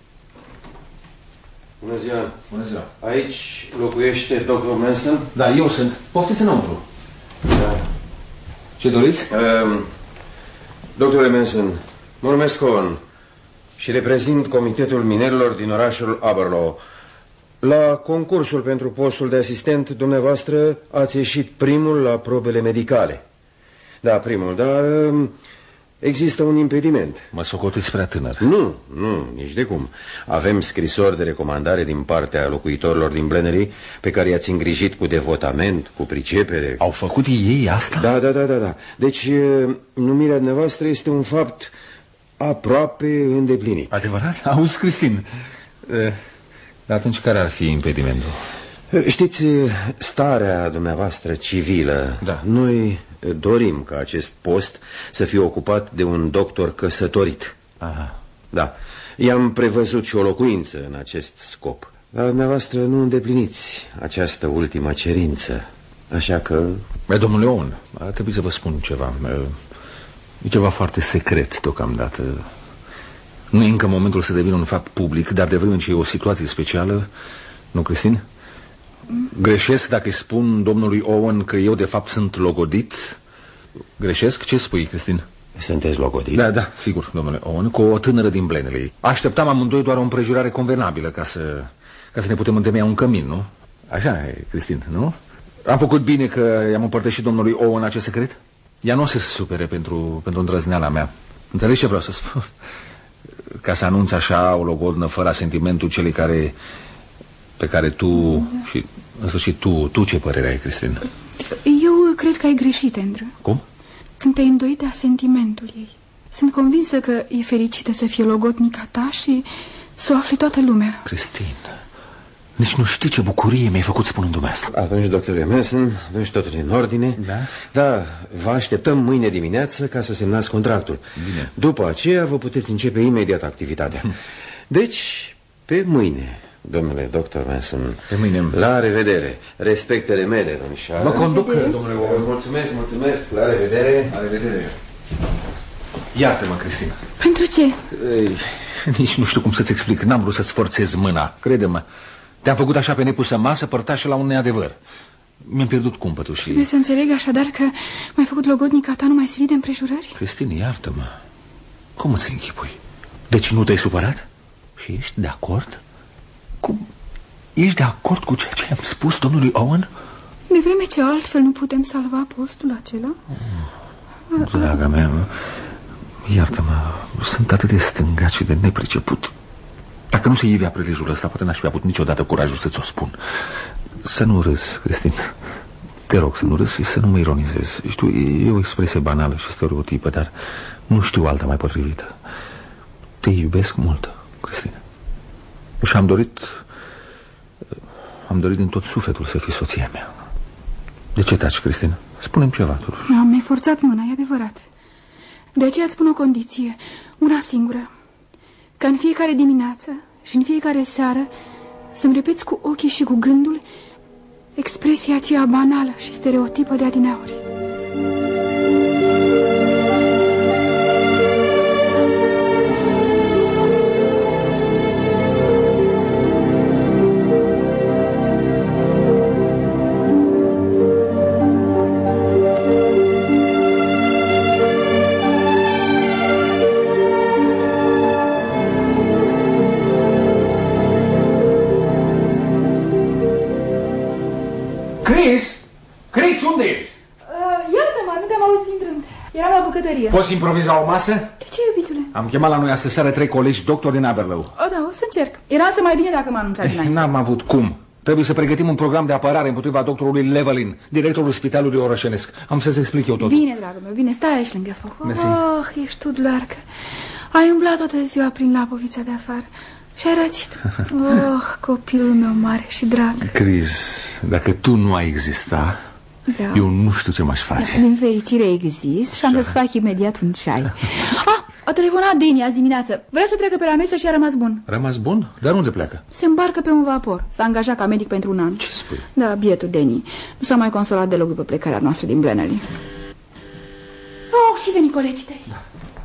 Bună ziua. Bună ziua. Aici locuiește doctor Manson? Da, eu sunt. Poftiți înăuntru. Da. Ce doriți? Doctore Manson, mă numesc Cohen și reprezint comitetul minerilor din orașul Aberlour. La concursul pentru postul de asistent, dumneavoastră ați ieșit primul la probele medicale. Da, primul, dar există un impediment. Mă socotiți prea tânăr. Nu, nici de cum. Avem scrisori de recomandare din partea locuitorilor din Blenhery pe care i-ați îngrijit cu devotament, cu pricepere. Au făcut ei asta? Da. Deci numirea dumneavoastră este un fapt aproape îndeplinit. Adevărat? Auzi, Cristin. Atunci care ar fi impedimentul? Știți, starea dumneavoastră civilă. Da. Noi dorim ca acest post să fie ocupat de un doctor căsătorit. Aha. Da. I-am prevăzut și o locuință în acest scop. Dar dumneavoastră nu îndepliniți această ultimă cerință, așa că... Domnule Owen, ar trebui să vă spun ceva. E ceva foarte secret deocamdată. Nu e încă momentul să devină un fapt public, dar de vreme ce e o situație specială, nu, Cristin? Greșesc dacă îi spun domnului Owen că eu de fapt sunt logodit? Greșesc? Ce spui, Cristin? Sunteți logodit? Da, sigur, domnule Owen, cu o tânără din Blenheim. Așteptam amândoi doar o împrejurare convenabilă ca să ne putem întemeia un cămin, nu? Așa e, Cristin, nu? Am făcut bine că i-am împărtășit domnului Owen acest secret? Ea nu o să se supere pentru îndrăzneala mea. Înțelegi ce vreau să spun? Ca să anunț așa o logodnă fără sentimentul celei pe care tu și în sfârșit tu ce părere ai, Cristin? Eu cred că ai greșit, Andrew. Cum? Când te-ai îndoit de asentimentul ei. Sunt convinsă că e fericită să fie logotnica ta și să o afle toată lumea. Cristin, nici nu știi ce bucurie mi-ai făcut spunându-mi asta. Atunci, doctore Manson, atunci totul e în ordine. Da? Da, vă așteptăm mâine dimineață ca să semnați contractul. Bine. După aceea vă puteți începe imediat activitatea. Deci, pe mâine, domnule doctor Manson. Pe mâine. La revedere. Respectele mele, domnișoară. Vă conduc, domnule Owen. Mulțumesc. La revedere. La revedere. Iartă-mă, Cristina. Pentru ce? Nici nu știu cum să-ți explic. N-am vrut să-ți forțez mâna. Crede-mă. Te-am făcut așa pe nepusă masă, părtașă la un neadevăr. Mi-am pierdut cumpătul și... Trebuie să înțeleg așadar că m-ai făcut logodnica ta numai silit de împrejurări? Cristina, iartă-mă. Cum îți închipui? Deci nu te-ai supărat? Și ești de acord? Cum? Ești de acord cu ceea ce am spus domnului Owen? De vreme ce altfel nu putem salva postul acela? Draga mea, iartă-mă, sunt atât de stângat și de nepriceput. Dacă nu se ivea prilejul ăsta, poate n-aș fi avut niciodată curajul să ți-o spun. Să nu râzi, Cristin. Te rog să nu râzi și să nu mă ironizezi. Știu, e o expresie banală și stereotipă, dar nu știu alta mai potrivită. Te iubesc mult, Cristin. Și am dorit din tot sufletul să fii soția mea. De ce taci, Cristin? Spune-mi ceva, totuși. Mi-ai forțat mâna, e adevărat. De aceea îți spun o condiție, una singură. Ca în fiecare dimineață și în fiecare seară să-mi repeți cu ochii și cu gândul expresia aceea banală și stereotipă de adineauri. Chris, unde ești? Iată-mă, nu te-am auzit intrând. Eram la bucătărie. Poți improvisa o masă? De ce, iubitule? Am chemat la noi astăzi seară 3 colegi doctori din Aberlour. Da, o să încerc. Era să mai bine dacă m-am anunțat dinainte. N-am avut cum. Trebuie să pregătim un program de apărare împotriva doctorului Llewellyn, directorul spitalului orășenesc. Am să-ți explic eu totul. Bine, dragul meu, bine, stai aici lângă foc. Mersi. Ești tu, Doarcă. Ai umblat toată ziua prin Lapovița de afară și ai răcit. Copilul meu mare și drag. Chris, dacă tu nu ai exista, da, eu nu știu ce m-aș face. Din fericire exist și am să-ți fac imediat un ceai. A telefonat Deni azi dimineață. Vrea să treacă pe la mesă și a rămas bun. Rămas bun? Dar unde pleacă? Se îmbarcă pe un vapor. S-a angajat ca medic pentru un an. Ce spui? Da, bietul Deni. Nu s-a mai consolat deloc după plecarea noastră din Blenheim. Și veni colegii tăi. Da.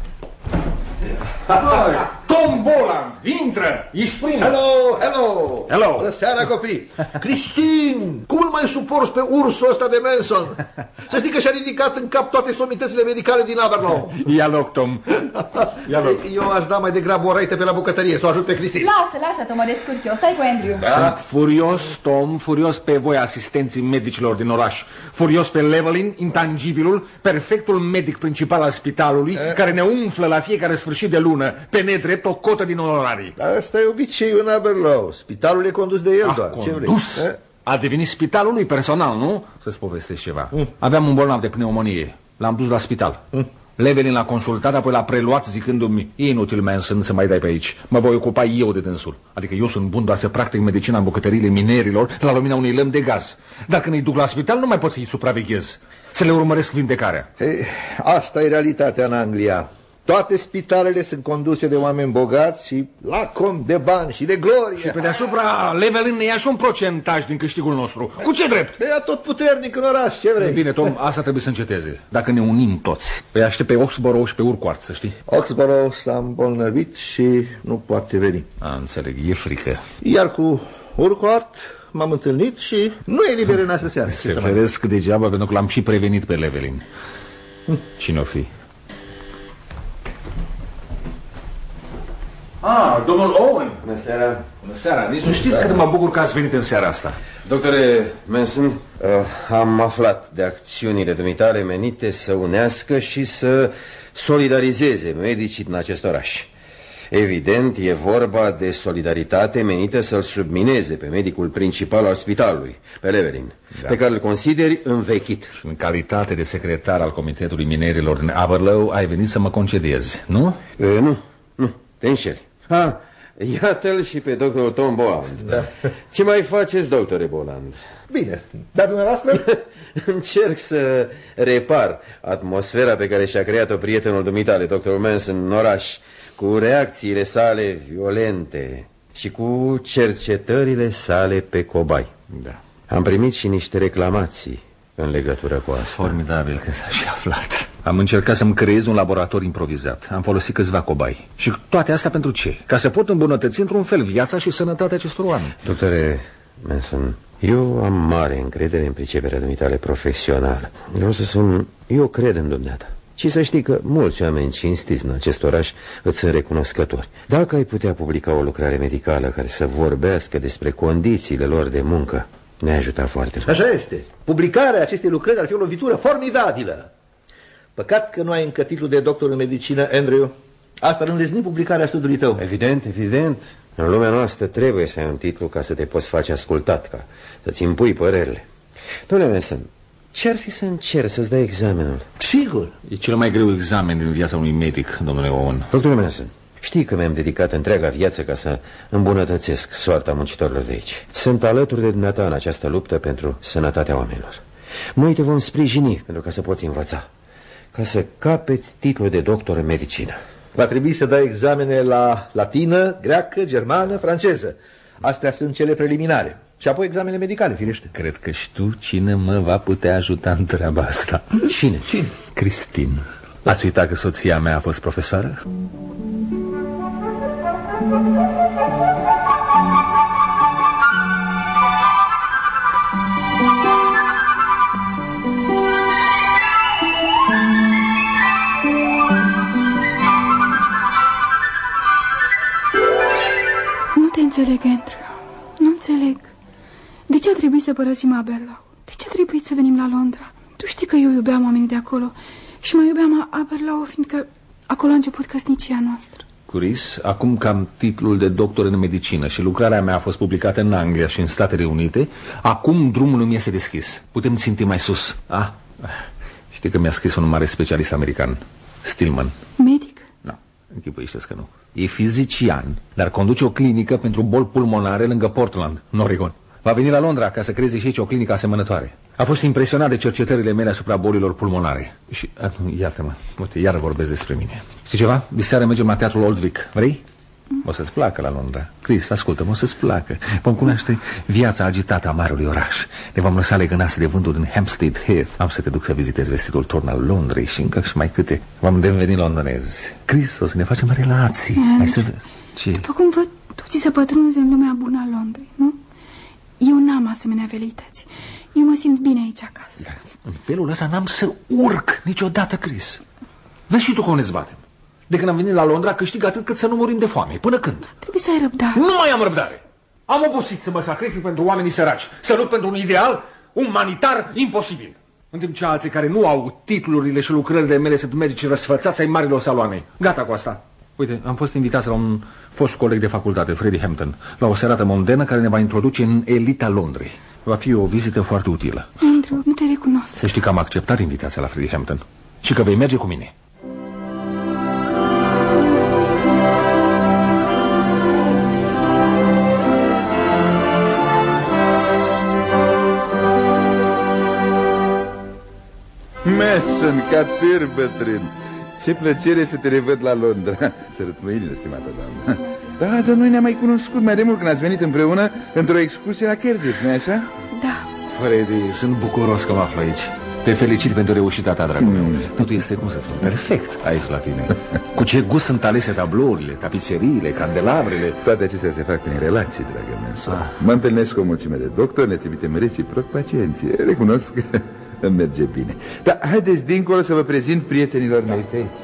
Tom Boland, intră! Ești primul! Hello! Bună seara, copii! Cristin, cum îl mai suporți pe ursul ăsta de Manson? Să știi că și-a ridicat în cap toate somitățile medicale din Aberlour. Ia loc, Tom. Ia loc. Eu aș da mai degrabă o raită pe la bucătărie, să o ajut pe Cristin. Lasă, Tom, mă descurc eu. Stai cu Andrew. Da. Sunt furios, Tom, furios pe voi, asistenții medicilor din oraș. Furios pe Llewellyn, intangibilul, perfectul medic principal al spitalului, care ne umflă la fiecare sfârșit de lună pe nedrept o cotă din onorarii. Asta e obiceiul în Aberlour. Spitalul e condus de el doar. Ce vrei? A devenit spitalul lui personal, nu? Să-ți povestesc ceva. Aveam un bolnav de pneumonie. L-am dus la spital. Llewellyn l-a consultat, apoi l-a preluat zicându-mi: e inutil, Manson, să mai dai pe aici. Mă voi ocupa eu de dânsul. Adică eu sunt bun doar să practic medicina în bucătăriile minerilor la lumina unui lămp de gaz. Dar când îi duc la spital nu mai pot să-i supraveghez, să le urmăresc vindecarea. Asta e realitatea în Anglia. Toate spitalele sunt conduse de oameni bogați și lacom de bani și de glorie. Și pe deasupra Llewellyn ne ia și un procentaj din câștigul nostru. Cu ce drept? E tot puternic în oraș, ce vrei? Bine, Tom, asta trebuie să înceteze. Dacă ne unim toți. Păi aștept pe Oxborough și pe Urquhart, să știi. Oxborough s-a îmbolnăvit și nu poate veni. Înțeleg, e frică. Iar cu Urquhart m-am întâlnit și nu e liber în astă seară. Se feresc degeaba pentru că l-am și prevenit pe Llewellyn. Cine-o fi? Domnul Owen. Bună seara. Bună seara. Nici nu știți cât mă bucur că ați venit în seara asta. Doctore Manson, am aflat de acțiunile dumitale menite să unească și să solidarizeze medicii din acest oraș. Evident, e vorba de solidaritate menită să-l submineze pe medicul principal al spitalului, pe Llewellyn, pe care îl consideri învechit. Și în calitate de secretar al Comitetului Minerilor din Aberlour ai venit să mă concediezi, nu? Nu, te înșeli. Iată-l și pe doctorul Tom Boland. Da. Ce mai faceți, doctore Boland? Bine, dar dumneavoastră? Încerc să repar atmosfera pe care și-a creat-o prietenul dumitale, doctorul Manson, în oraș, cu reacțiile sale violente și cu cercetările sale pe cobai. Da. Am primit și niște reclamații în legătură cu asta. Formidabil că s-a și aflat. Am încercat să-mi creez un laborator improvizat. Am folosit câțiva cobai. Și toate astea pentru ce? Ca să pot îmbunătăți într-un fel viața și sănătatea acestor oameni. Doctore Manson, eu am mare încredere în priceperea dumitale profesională. Vreau să spun, eu cred în dumneata. Și să știi că mulți oameni cinstiți în acest oraș îți sunt recunoscători. Dacă ai putea publica o lucrare medicală care să vorbească despre condițiile lor de muncă, ne-ai ajutat foarte mult. Așa este. Publicarea acestei lucrări ar fi o lovitură formidabilă. Păcat că nu ai încă titlul de doctor în medicină, Andrew. Asta ar înlezni publicarea studiului tău. Evident. În lumea noastră trebuie să ai un titlu ca să te poți face ascultat, ca să-ți impui părerile. Domnule Manson, ce-ar fi să încerci să-ți dai examenul? Sigur. E cel mai greu examen din viața unui medic, domnule Owen. Doctor Manson, știi că mi-am dedicat întreaga viață ca să îmbunătățesc soarta muncitorilor de aici. Sunt alături de dumneata în această luptă pentru sănătatea oamenilor. Noi te vom sprijini pentru ca să poți învăța, ca să capeți titlul de doctor în medicină. Va trebui să dai examene la latină, greacă, germană, franceză. Astea sunt cele preliminare. Și apoi examene medicale, firește. Cred că știu cine mă va putea ajuta în treaba asta. Cine? Cristin. Ați uitat că soția mea a fost profesoară? Nu te înțeleg, Andrew. Nu înțeleg. De ce a trebuit să părăsim Aberlour? De ce a trebuit să venim la Londra? Tu știi că eu iubeam oamenii de acolo și mă iubeam Aberlour, fiindcă acolo a început căsnicia noastră. Chris, acum că am titlul de doctor în medicină și lucrarea mea a fost publicată în Anglia și în Statele Unite, acum drumul îmi este deschis. Putem ținti mai sus. Știi că mi-a scris un mare specialist american, Stillman. Medic? Nu, închipuiește-ți că nu. E fizician, dar conduce o clinică pentru boli pulmonare lângă Portland, în Oregon. Va veni la Londra ca să creeze și aici o clinică asemănătoare. A fost impresionat de cercetările mele asupra bolilor pulmonare. Și, iartă-mă, uite, iară vorbesc despre mine. Știi ceva? Diseară mergem la Teatrul Old Vic. Vrei? O să-ți placă la Londra. Chris, ascultă-mă, o să-ți placă. Vom cunoaște viața agitată a marului oraș. Ne vom lăsa legănați de vântul din Hampstead Heath. Am să te duc să vizitezi vestitul turn al Londrei și încă și mai câte. Vom deveni londonezi. Chris, o să ne facem relații. Hai să... Ce? După cum văd, tu ți se pătrunzi în lumea bună a Londrei, nu? Eu n-am asemenea veleități. Eu mă simt bine aici acasă. Da, în felul ăsta n-am să urc niciodată, Chris. Vezi și tu cum ne zbatem. De când am venit la Londra câștig atât cât să nu murim de foame. Până când? Trebuie să ai răbdare. Nu mai am răbdare. Am obosit să mă sacrific pentru oamenii săraci. Să lupt pentru un ideal umanitar imposibil. În timp ce alții care nu au titlurile și lucrările mele sunt medici răsfățați ai marilor saloane. Gata cu asta. Uite, am fost invitați la un fost coleg de facultate, Freddie Hampton, la o serată mondenă care ne va introduce în elita Londrei. Va fi o vizită foarte utilă. Andrew, nu te recunosc. Să știi că am acceptat invitația la Freddie Hampton și că vei merge cu mine. Manson, catâr bătrân, Ce plăcere să te revăd la Londra. Sărut mâinile, stimată doamnă. Da, dar noi ne-am mai cunoscut mai de mult când ați venit împreună într-o excursie la Cardiff, nu-i așa? Da. Freddy, sunt bucuros că mă aflu aici. Te felicit pentru reușita ta, dragul meu. Totul este, cum să spun, perfect aici la tine. Cu ce gust sunt alese tablourile, tapiseriile, candelabrele. Toate acestea se fac prin relații, dragă Manson. Mă întâlnesc cu o mulțime de doctori, ne trimitem reciproc pacienții. Recunosc că îmi merge bine. Dar haideți dincolo să vă prezint prietenilor mei pe aici.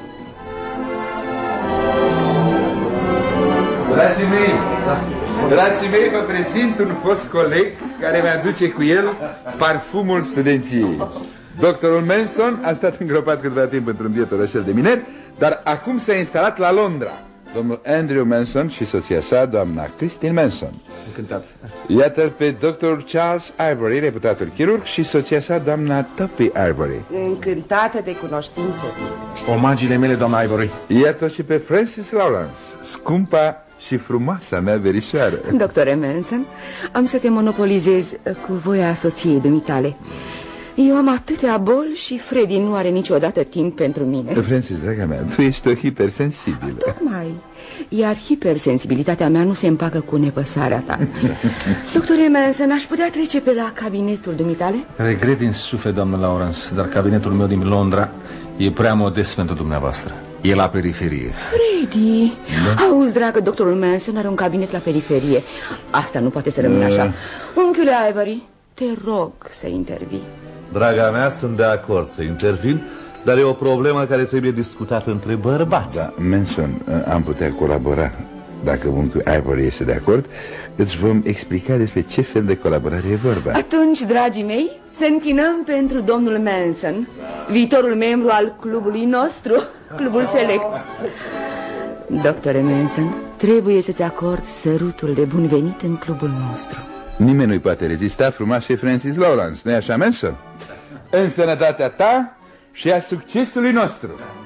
Dragii mei, vă prezint un fost coleg care mi-aduce cu el parfumul studenției. Doctorul Manson a stat îngropat câteva timp într-un biet orășel de mineri, dar acum s-a instalat la Londra. Domnul Andrew Manson și soția sa, doamna Christine Manson. Încântat. Iată-l pe doctorul Charles Ivory, reputatul chirurg, și soția sa, doamna Toppy Ivory. Încântată de cunoștință. Omagiile mele, doamna Ivory. Iată și pe Francis Lawrence, scumpa și frumoasa mea verișoară. Doctore Manson, am să te monopolizez cu voia soției dumitale. Eu am atâtea boli și Freddy nu are niciodată timp pentru mine. Francis, draga mea, tu ești o hipersensibilă. Tocmai. Iar hipersensibilitatea mea nu se împacă cu nepăsarea ta. Doctore Manson, aș putea trece pe la cabinetul dumitale? Regret din suflet, doamnă Lawrence, dar cabinetul meu din Londra e prea modest pentru dumneavoastră. E la periferie. Freddy, da? Auzi, dragă, doctorul Manson are un cabinet la periferie. Asta nu poate să rămână așa. Unchiule Ivory, te rog să intervii. Draga mea, sunt de acord să intervin, dar e o problemă care trebuie discutată între bărbați. Da, Manson, am putea colabora. Dacă unchiul Ivory este de acord, îți vom explica despre ce fel de colaborare e vorba. Atunci, dragii mei, să închinăm pentru domnul Manson, viitorul membru al clubului nostru, Clubul Select. Doctore Manson, trebuie să-ți acord sărutul de bun venit în clubul nostru. Nimeni nu-i poate rezista frumoasei Francis Lawrence, nu-i așa, Manson? În sănătatea ta și a succesului nostru.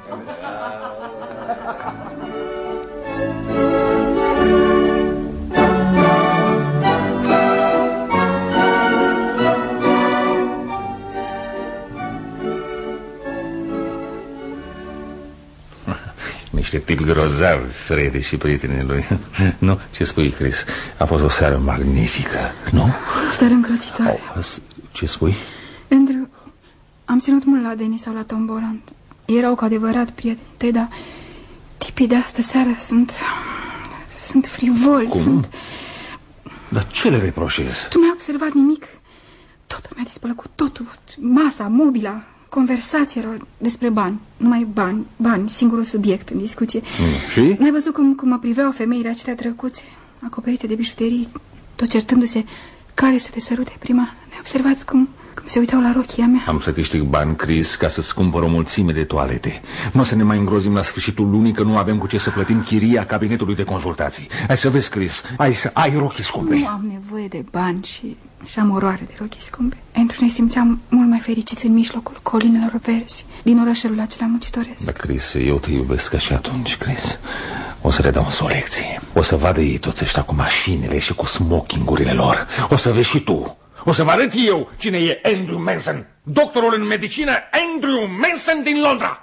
Niște tipi grozavi, Freddy și prietenii lui. Nu? Ce spui, Chris? A fost o seară magnifică, nu? O seară îngrozitoare. Ce spui? Andrew, am ținut mult la Denis sau la Tom Boland. Erau cu adevărat prietenii tăi, dar tipii de astă seară sunt frivoli. Cum? Dar ce le reproșezi? Tu n-ai observat nimic? Totul mi-a displăcut, totul. Masa, mobila, conversații erau despre bani. Numai bani, singurul subiect în discuție. Și? N-ai văzut cum mă priveau femeile acelea drăguțe, acoperite de bijuterii, tot certându-se care să te sărute prima? N-ai observat cum se uitau la rochia mea? Am să câștig bani, Chris, ca să-ți cumpăr o mulțime de toalete. Nu o să ne mai îngrozim la sfârșitul lunii că nu avem cu ce să plătim chiria cabinetului de consultații. Hai să vezi, Chris, ai rochii scumpe. Nu am nevoie de bani și am oroare de rochii scumpe. Pentru ne simțeam mult mai fericiți în mijlocul colinelor verzi din orașelul acela muncitoresc. Da, Chris, eu te iubesc ca și atunci, Chris. O să le dau o lecție. O să vadă ei toți ăștia cu mașinile și cu smokingurile lor. O să vezi și tu. O să vă arăt eu cine e Andrew Manson, doctorul în medicină Andrew Manson din Londra.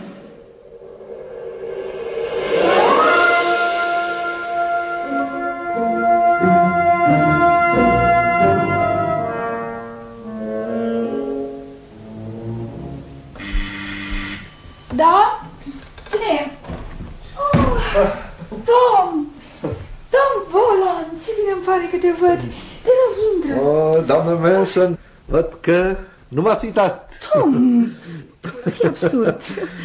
Da? Cine e? Tom Boland, ce bine îmi pare că te văd. Te rog, intră. Doamnă Manson, văd că nu m-ați uitat. Tom, e absurd.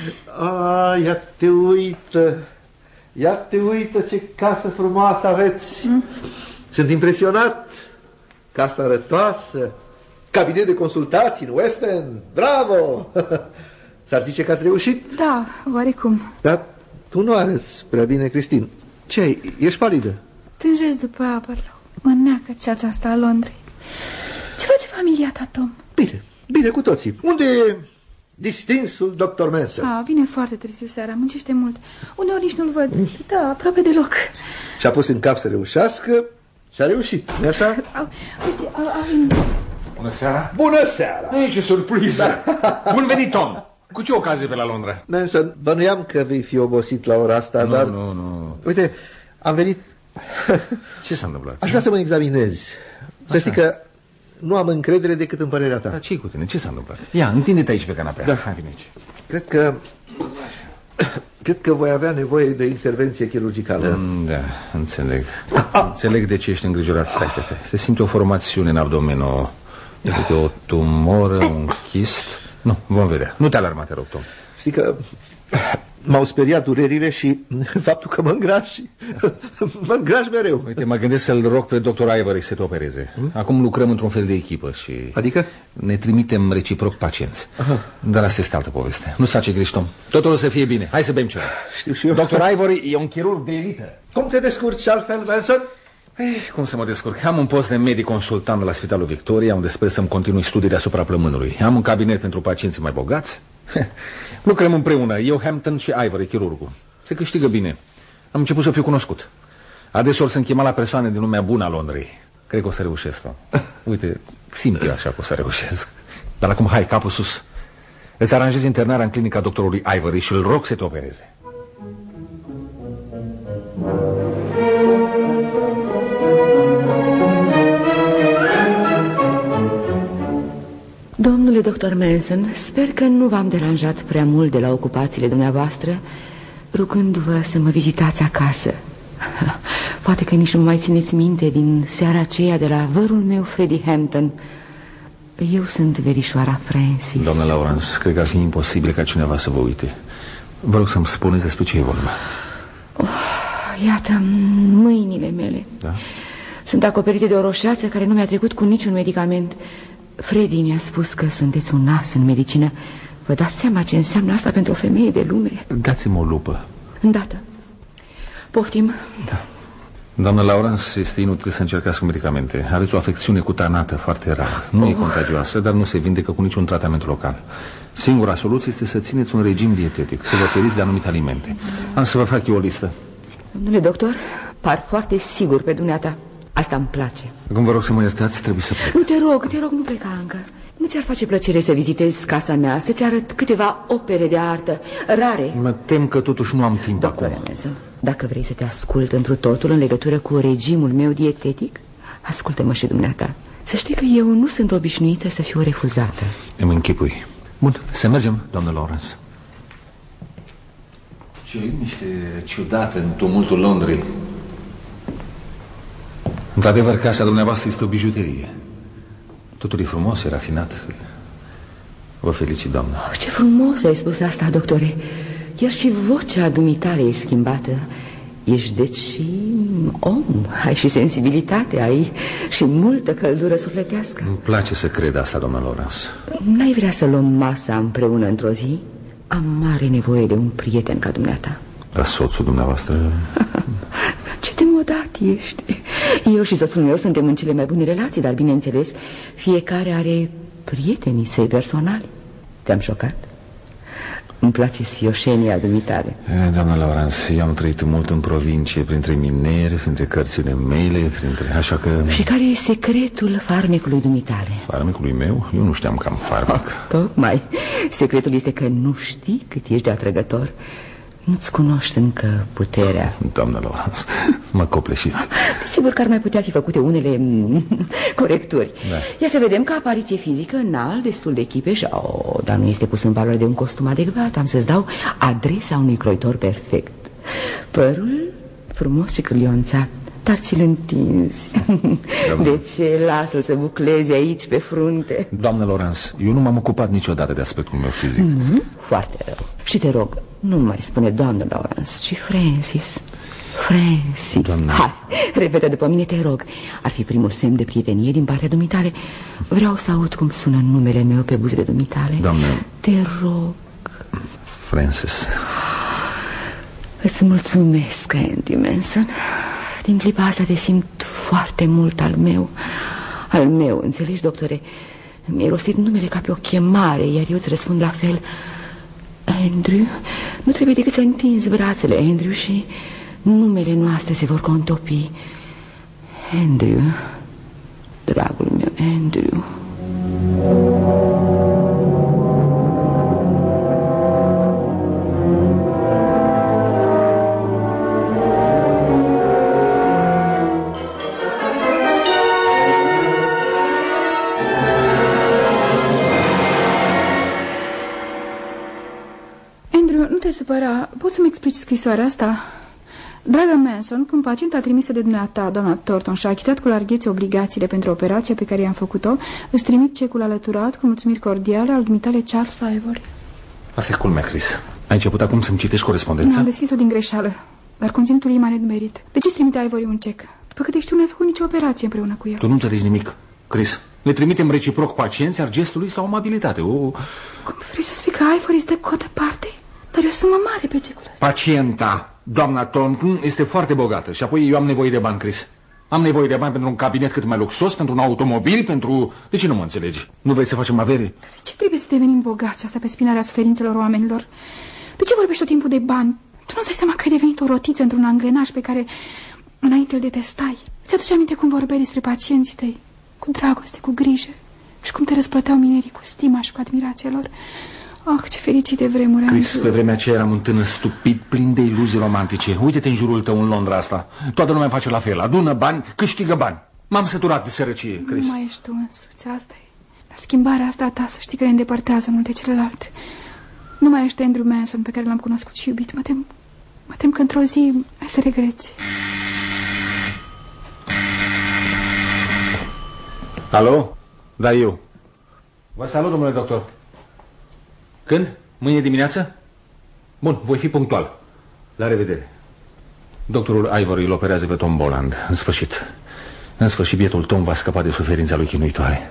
Ia te uită ce casă frumoasă aveți. Sunt impresionat. Casă arătoasă, cabinet de consultații în West End. Bravo! S-ar zice că ați reușit? Da, oarecum. Dar tu nu arăți prea bine, Christine. Ce ai? Ești palidă. Tânjesc după Aberlow. Mă neacă ceața asta a Londrei. Ce face familia ta, Tom? Bine cu toții. Unde e distinsul Dr. Manson? Vine foarte târziu seara, muncește mult. Uneori nici nu-l văd. Da, aproape deloc. Și-a pus în cap să reușească și a reușit, nu-i așa? Uite, a venit. Bună seara. Bună seara. Ei, ce surpriză. Bun venit, Tom. Cu ce ocazie pe la Londra? Manson, bănuiam că vei fi obosit la ora asta, dar... Nu. Uite, am venit... Ce s-a întâmplat? Aș vrea să mă examinez. Să știi că nu am încredere decât în părerea ta. Dar ce-i cu tine? Ce s-a întâmplat? Ia, întinde-te aici pe canapea. Da. Hai, vine aici. Cred că voi avea nevoie de intervenție chirurgicală. Da, înțeleg. Înțeleg de ce ești îngrijorat. Stai. Se simte o formațiune în abdomen, o tumoră, un chist. Nu, vom vedea. Nu te alarma, te rog, Tom. Știi că m-au speriat durerile și faptul că mă îngraș mereu. Uite, mă gândesc să-l rog pe doctor Ivory să te opereze. Acum lucrăm într-un fel de echipă și... Adică? Ne trimitem reciproc pacienți. Aha. Dar asta este altă poveste. Nu-ți face griji, Tom. Totul o să fie bine. Hai să bem ceva. Știu și eu. Doctor Ivory e un chirurg de elită. Cum te descurci altfel, Manson? Cum să mă descurc? Am un post de medic consultant la Spitalul Victoria, unde sper să-mi continui studiile asupra plămânului. Am un cabinet pentru pacienți mai bogați. Lucrăm împreună, eu, Hampton și Ivory, chirurgul. Se câștigă bine. Am început să fiu cunoscut. Adeseori sunt chemat la persoane din lumea bună a Londrei. Cred că o să reușesc. Uite, simt eu așa că o să reușesc. Dar acum, hai, capul sus. Îți aranjez internarea în clinica doctorului Ivory și îl rog să te opereze. Domnule doctor Manson, sper că nu v-am deranjat prea mult de la ocupațiile dumneavoastră, rugându-vă să mă vizitați acasă. Poate că nici nu mai țineți minte din seara aceea de la vărul meu, Freddie Hampton. Eu sunt verișoara Francis. Doamna Lawrence, cred că ar fi imposibil ca cineva să vă uite. Vă rog să-mi spuneți despre ce e vorba. Iată mâinile mele. Da? Sunt acoperite de o roșeață care nu mi-a trecut cu niciun medicament. Freddie mi-a spus că sunteți un as în medicină. Vă dați seama ce înseamnă asta pentru o femeie de lume? Dați-mi o lupă. Îndată. Poftim. Da. Doamna Lawrence, este inutil să încercați cu medicamente. Aveți o afecțiune cutanată foarte rară. Nu e contagioasă, dar nu se vindecă cu niciun tratament local. Singura soluție este să țineți un regim dietetic, să vă feriți de anumite alimente. Am să vă fac eu o listă. Domnule doctor, par foarte sigur pe dumneata. Asta îmi place. Acum vă rog să mă iertați, trebuie să plec. Nu, te rog, nu pleca încă. Nu ți-ar face plăcere să vizitezi casa mea, să-ți arăt câteva opere de artă rare? Mă tem că totuși nu am timp. Doctore Manson, dacă vrei să te ascult întru totul în legătură cu regimul meu dietetic, ascultă-mă și dumneata. Să știi că eu nu sunt obișnuită să fiu refuzată. Îmi închipui. Bun, să mergem, doamnă Lawrence. Ce liniște ciudată în tumultul Londrei. Într-adevăr, casa dumneavoastră este o bijuterie. Totul e frumos, e rafinat. Vă felicit, doamnă. Ce frumos ai spus asta, doctore. Chiar și vocea dumitale e schimbată. Ești deci și om. Ai și sensibilitate, ai și multă căldură sufletească. Îmi place să cred asta, doamna Lawrence. N-ai vrea să luăm masa împreună într-o zi? Am mare nevoie de un prieten ca dumneata. Dar soțul dumneavoastră... Ce demodat ești. Eu și soțul meu suntem în cele mai bune relații, dar bineînțeles, fiecare are prietenii săi personali. Te-am șocat? Îmi place sfioșenia dumitale. Doamna Lawrence, eu am trăit mult în provincie, printre mineri, printre cărțile mele, așa că... Și care e secretul farmecului dumitale? Farmecului meu? Eu nu știam că am farmec. Tocmai. Secretul este că nu știi cât ești de atrăgător. Nu-ți cunoști încă puterea. Doamna Lawrence, mă copleșiți. Sigur că ar mai putea fi făcute unele corecturi. Da. Ia să vedem că apariție fizică înalt, destul de chipeș. Dar nu este pus în valoare de un costum adecvat. Am să-ți dau adresa unui croitor perfect. Părul frumos și cârlionțat, dar ți-l întinzi. De ce? Lasă-l să bucleze aici pe frunte. Doamna Lawrence, eu nu m-am ocupat niciodată de aspectul meu fizic. Foarte rău. Și te rog, nu mai spune doamnă Lawrence, ci Francis. Francis. Doamna... Hai, repetă după mine, te rog. Ar fi primul semn de prietenie din partea dumitale. Vreau să aud cum sună numele meu pe buzele dumitale. Doamne... Te rog. Francis. Îți mulțumesc, Andrew Manson. Din clipa asta te simt foarte mult al meu. Al meu, înțelegi, doctore? Mi-ai rostit numele ca pe o chemare, iar eu îți răspund la fel. Andrew, nu trebuie decât să întinzi brațele, Andrew, și numele noastre se vor contopi. Andrew, dragul meu, Andrew. te supăra, poți să-mi explici scrisoarea asta? Dragă Manson, când pacienta trimisă de dumneata, doamna Thornton, și-a achitat cu larghețe obligațiile pentru operația pe care i-am făcut-o, îți trimit cecul alăturat cu mulțumiri cordiale al dumitale Charles Ivory. Asta e culmea, Chris. Ai început acum să-mi citești corespondența? Am deschis-o din greșeală, dar conținutul ei m-a nedumerit. De ce-ți trimite Ivory un cec? După câte știu, n-ai făcut nicio operație împreună cu el. Tu nu înțelegi nimic, Chris. Ne trimitem reciproc pacienți, iar gestul este o amabilitate. Cum vrei să spui că Ivory îți dă cotă parte? Dar eu sunt mare pe cecul ăsta. Pacienta, doamna Thornton, este foarte bogată și apoi eu am nevoie de bani, Chris. Am nevoie de bani pentru un cabinet cât mai luxos, pentru un automobil, pentru... De ce nu mă înțelegi? Nu vrei să facem avere? Dar de ce trebuie să devenim bogați, asta pe spinarea suferințelor oamenilor? De ce vorbești tot timpul de bani? Tu nu-ți dai seama că ai devenit o rotiță într-un angrenaj pe care înainte îl detestai? Ți-aduce aminte cum vorbeai despre pacienții tăi? Cu dragoste, cu grijă. Și cum te răsplăteau minerii cu stima și cu admirația lor. Ah, ce fericite vremuri. Chris, pe vremea aceea eram un tânăr stupid, plin de iluzii romantice. Uite-te în jurul tău în Londra asta. Toată lumea face la fel. Adună bani, câștigă bani. M-am săturat de sărăcie, Chris. Nu mai ești tu însuți, asta e. Dar schimbarea asta a ta, să știi că ne îndepărtează mult de celălalt. Nu mai ești Andrew Manson pe care l-am cunoscut și iubit. Mă tem că într-o zi ai să regreți. Alo? Da, eu. Vă salut, domnule doctor. Când? Mâine dimineață? Bun, voi fi punctual. La revedere. Doctorul Ivory îl operează pe Tom Boland. În sfârșit. În sfârșit, bietul Tom va scăpa de suferința lui chinuitoare.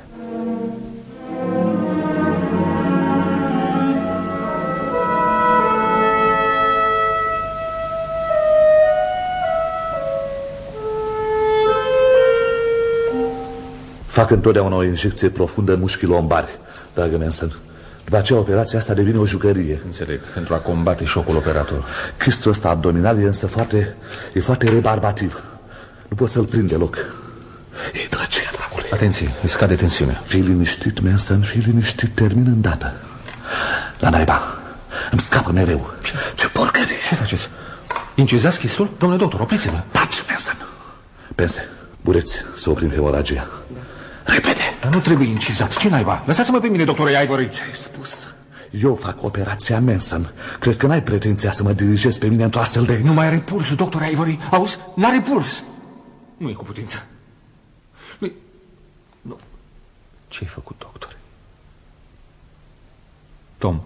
Fac întotdeauna o injecție profundă în mușchii lombari, dragă Manson. După aceea, operația asta devine o jucărie. Înțeleg, pentru a combate șocul operator. Chistul ăsta abdominal e însă foarte rebarbativ. Nu pot să-l prind deloc. E drăcea, dragule. Atenție, îi scade tensiunea. Fii liniștit, Manson, fii liniștit, termin îndată. La naiba, îmi scapă mereu. Ce porcărie. Ce faceți? Incizați chistul? Domnule doctor, opriți-vă. Taci, Manson. Pense, bureți să oprim hemoragia. Repede! Dar nu trebuie incizat. Ce naiba? Lăsați-mă pe mine, doctore Ivory. Ce ai spus? Eu fac operația Manson. Cred că n-ai pretenția să mă dirigezi pe mine într-o astfel de... Nu mai are puls, doctor Ivory. Auzi? N-are puls. Nu e cu putință. Nu. Ce-ai făcut, doctore? Tom.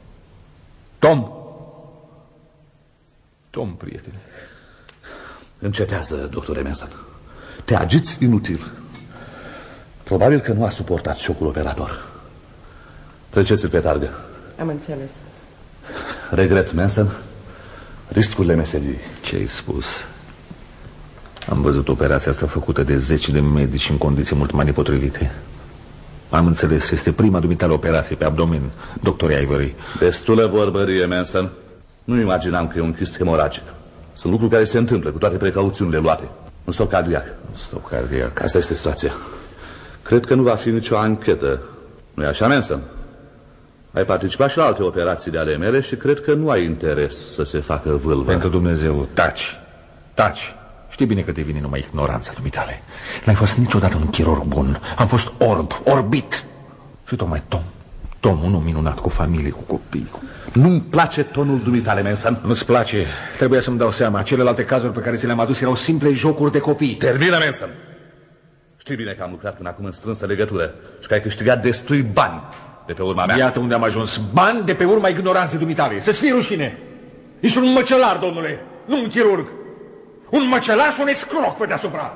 Tom, prietene. Încetează, doctore Manson. Te agiți inutil. Probabil că nu a suportat șocul operator. Treceți-l pe targă. Am înțeles. Regret, Manson. Riscurile meseriei. Ce ai spus? Am văzut operația asta făcută de 10 de medici în condiții mult mai nepotrivite. Am înțeles, este prima dumitale operație pe abdomen, doctor Ivory. Destulă vorbărie, Manson. Nu imaginam că e un chist hemoragic. Sunt lucruri care se întâmplă cu toate precauțiunile luate. Un stop cardiac. Stop cardiac. Asta este situația. Cred că nu va fi nicio anchetă. Nu-i așa, Manson? Ai participat și la alte operații de ale mele și cred că nu ai interes să se facă vâlvă. Pentru Dumnezeu, taci. Știi bine că devine numai ignoranța dumitale. N-ai fost niciodată un chirurg bun. Am fost orbit. Și tocmai Tom, un om minunat, cu familie, cu copii. Nu-mi place tonul dumitale, Manson. Nu-ți place? Trebuia să-mi dau seama. Celelalte cazuri pe care ți le-am adus erau simple jocuri de copii. Termină, Manson. Știi bine că am lucrat până acum în strânsă legătură și că ai câștigat destui bani de pe urma mea. Iată unde am ajuns. Bani de pe urma ignoranței dumitale. Să-ți fie rușine. Ești un măcelar, domnule, nu un chirurg. Un măcelar și un escroc pe deasupra.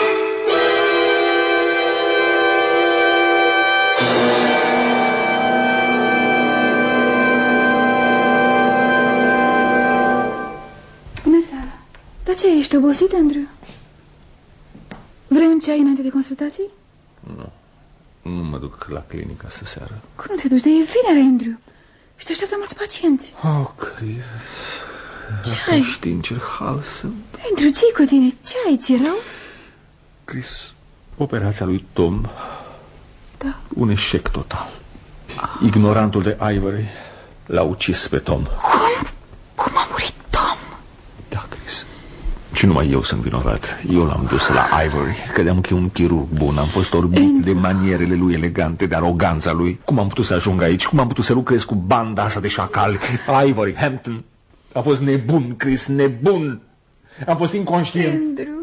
Bună seara. Dar ce, ești obosit, Andrew? Vrei un ceai înainte de consultații? Nu mă duc la clinică astă seară. Cum nu te duci? De e vinere, Andrew. Și te așteaptă mulți pacienți. Oh, Chris. Ce ai? Știi în ce hal sunt. Andrew, ce-i cu tine? Ce ai, ți rău? Chris, operația lui Tom. Da. Un eșec total. Ignorantul de Ivory l-a ucis pe Tom. Cum a murit Tom? Da, Chris. Și numai eu sunt vinovat. Eu l-am dus la Ivory. Credeam că e un chirurg bun. Am fost orbit de manierele lui elegante, de aroganța lui. Cum am putut să ajung aici? Cum am putut să lucrez cu banda asta de șacali? Ivory, Hampton. A fost nebun, Chris, nebun. Am fost inconștient. Andrew,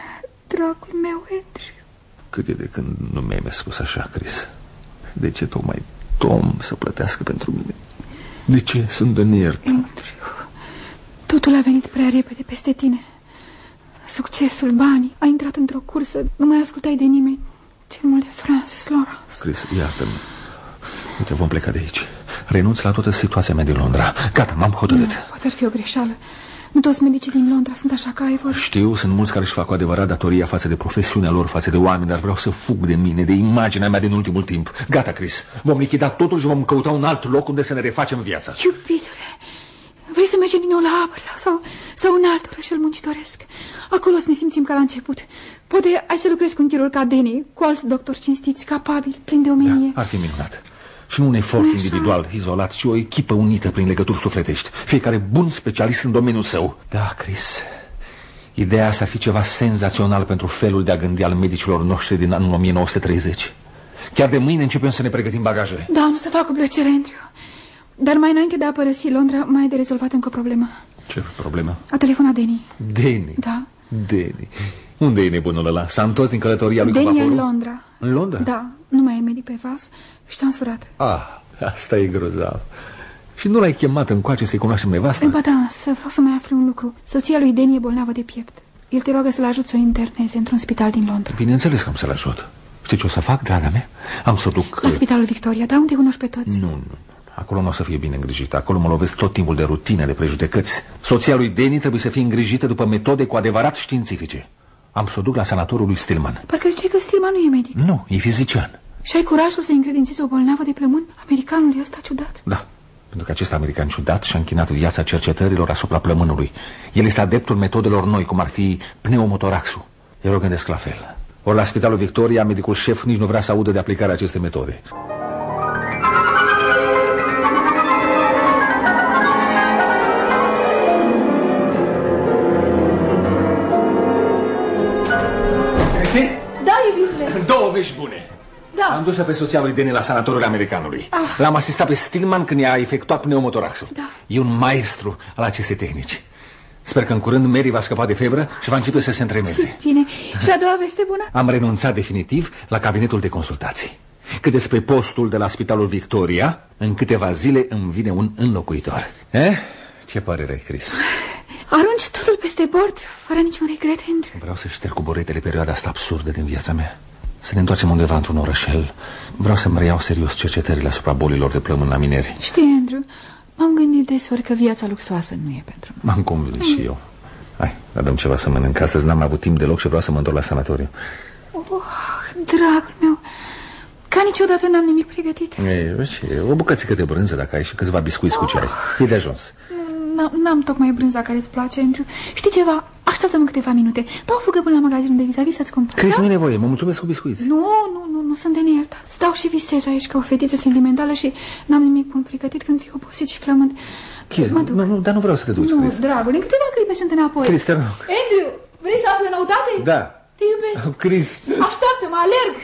dragul meu, Andrew. Cât e de când nu mi-ai mai spus așa, Chris? De ce tocmai Tom să plătească pentru mine? De ce sunt de neiertat? Andrew, totul a venit prea repede peste tine. Succesul, banii, ai intrat într-o cursă, nu mai ascultai de nimeni. Cel mult de Francis Lawrence. Chris, iartă-mă. Uite, vom pleca de aici. Renunț la toată situația mea din Londra. Gata, m-am hotărât. Poate ar fi o greșeală. Nu toți medicii din Londra sunt așa ca ai vorbit. Știu, sunt mulți care își fac cu adevărat datoria față de profesiunea lor, față de oameni, dar vreau să fug de mine, de imaginea mea din ultimul timp. Gata, Chris, vom lichida totul și vom căuta un alt loc unde să ne refacem viața. Iubitule, vrei să mergem din nou la Aberlour sau un alt orășel muncitoresc? Acolo să ne simțim ca la început. Poate ai să lucrezi cu un chirurg ca Denny, cu alți doctori cinstiți, capabili, plini de omenie. Da, ar fi minunat. Și nu un efort individual, izolat, ci o echipă unită prin legături sufletești. Fiecare bun specialist în domeniul său. Da, Chris, ideea asta ar fi ceva senzațional pentru felul de a gândi al medicilor noștri din anul 1930. Chiar de mâine începem să ne pregătim bagajele. Da, nu să fac cu plăcere, Andrew. Dar mai înainte de a părăsi Londra, mai ai de rezolvat încă o problemă. Ce problemă? A telefonat Denny. Denny? Da. Denny. Unde e nebunul ăla? S-a întors din călătoria lui cu vaporul? Denny în Londra. În Londra? Da, nu mai e medic pe vas și s-a însurat. Asta e grozav. Și nu l-ai chemat încoace să-i cunoaștem nevasta? Ba da, să vreau să mai aflu un lucru. Soția lui Denny e bolnavă de piept. El te roagă să-l ajut să o interneze într-un spital din Londra. Bineînțeles că am să-l ajut. Știi ce o să fac, draga mea? Am să o duc... La spitalul Victoria, da? Unde cunoști pe toți? Nu. Acolo nu o să fie bine îngrijită. Acolo mă lovesc tot timpul de rutine, de prejudecăți. Soția lui Denny trebuie să fie îngrijită după metode cu adevărat științifice. Am să o duc la sanatorul lui Stillman. Parcă zice că Stillman nu e medic. Nu, e fizician. Și ai curajul să încredințezi o bolnavă de plămân americanului ăsta ciudat? Da, pentru că acest american ciudat și-a închinat viața cercetărilor asupra plămânului. El este adeptul metodelor noi, cum ar fi pneumotoraxul. Eu o gândesc la fel. Ori la spitalul Victoria, medicul șef nici nu vrea să audă de aplicarea acestei metode. Da, iubitule. Două vești bune. Da. Am dus-o pe soția lui Denny la sanatoriul americanului. L-am asistat pe Stillman când i-a efectuat pneumotoraxul. Da. E un maestru al acestei tehnici. Sper că în curând Mary va scăpa de febră și va începe să se întremeze. Bine. Și a doua veste bună? Am renunțat definitiv la cabinetul de consultații. Cât despre postul de la spitalul Victoria, în câteva zile îmi vine un înlocuitor. Ce părere ai, Chris? Arunci totul peste bord, fără niciun regret, Andrew. Vreau să șterg cu boretele perioada asta absurdă din viața mea. Să ne întoarcem undeva într-un orășel. Vreau să-mi reiau serios cercetările asupra bolilor de plămân la mineri. Știi, Andrew, m-am gândit desori că viața luxoasă nu e pentru mine. M-am convins și eu. Hai, dăm ceva să mănânc. Astăzi n-am avut timp deloc și vreau să mă întorc la sanatoriu. Dragul meu, ca niciodată n-am nimic pregătit. O bucățică de brânză, dacă ai, și câțiva biscuiți cu ceai. E de ajuns. N-am tocmai brânza care îți place, Andrew. Știi ceva? Așteaptă-mă câteva minute. Dau o fugă până la magazinul de vis-a-vis să-ți cumpăr. Crezi, nu e nevoie, mă mulțumesc cu biscuiți. Nu, sunt de neiertat. Stau și visez aici ca o fetiță sentimentală și n-am nimic bun pregătit când fiu obosit și flămând. Dar nu vreau să te duci, Nu, Chris. dragule, în câteva clipe sunt înapoi. Chris, te rog. Andrew, vrei să afli o noutate? Da. Te iubesc. Chris. Așteaptă-mă, alerg.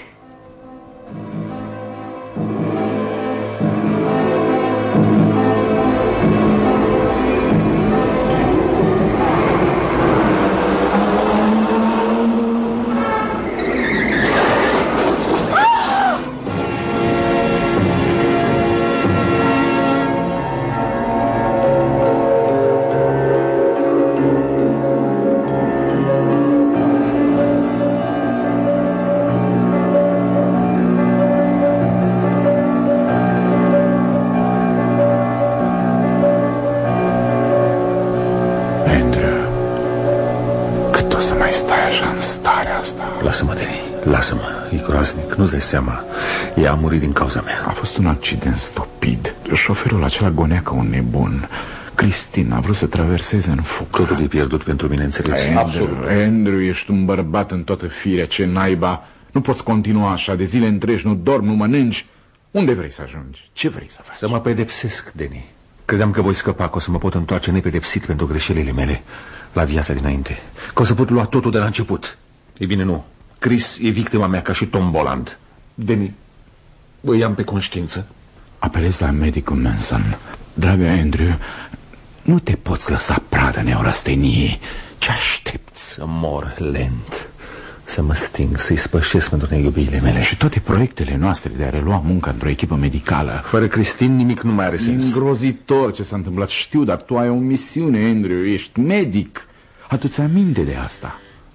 Nu-ți dai seama, ea a murit din cauza mea. A fost un accident stupid. Șoferul acela gonea ca un nebun. Cristina a vrut să traverseze în foc. Totul e pierdut pentru mine, înțelegi? Absolut. Andrew, ești un bărbat în toată firea, ce naiba. Nu poți continua așa, de zile întregi nu dormi, nu mănânci. Unde vrei să ajungi? Ce vrei să faci? Să mă pedepsesc, Denny. Credeam că voi scăpa, că o să mă pot întoarce nepedepsit pentru greșelile mele la viața dinainte, că o să pot lua totul de la început. Ei bine, nu. Chris e victima mea ca și Tom Boland. Danny, îi am pe conștiință. Apelez la medicul Manson. Dragă Andrew, nu te poți lăsa pradă neurasteniei. Ce aștepți? Să mor lent, să mă sting, să-i spășesc pentru neiubiile mele. Și toate proiectele noastre de a relua munca într-o echipă medicală. Fără Cristin nimic nu mai are sens. Îngrozitor ce s-a întâmplat. Știu, dar tu ai o misiune, Andrew. Ești medic. Adu-ți aminte de asta.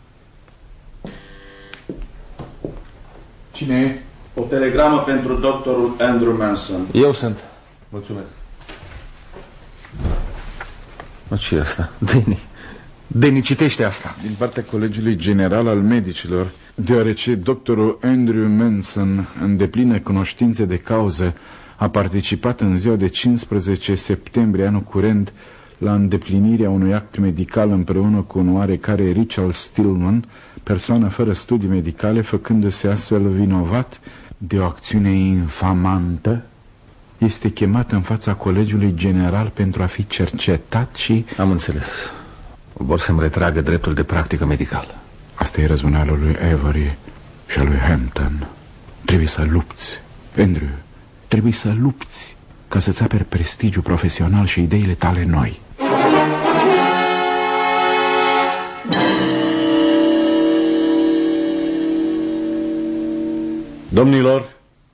Cine e? O telegramă pentru doctorul Andrew Manson. Eu sunt. Mulțumesc. Ce e asta? Danny, citește asta. Din partea Colegiului General al Medicilor, deoarece doctorul Andrew Manson, în deplină cunoștințe de cauză, a participat în ziua de 15 septembrie anul curent la îndeplinirea unui act medical împreună cu un oarecare Richard Stillman, persoană fără studii medicale, făcându-se astfel vinovat de o acțiune infamantă, este chemat în fața Colegiului General pentru a fi cercetat și... Am înțeles. Vor să-mi retragă dreptul de practică medicală. Asta e răzbunarul lui Avery și al lui Hampton. Trebuie să lupți, Andrew. Trebuie să lupți ca să-ți aperi prestigiul profesional și ideile tale noi. Domnilor,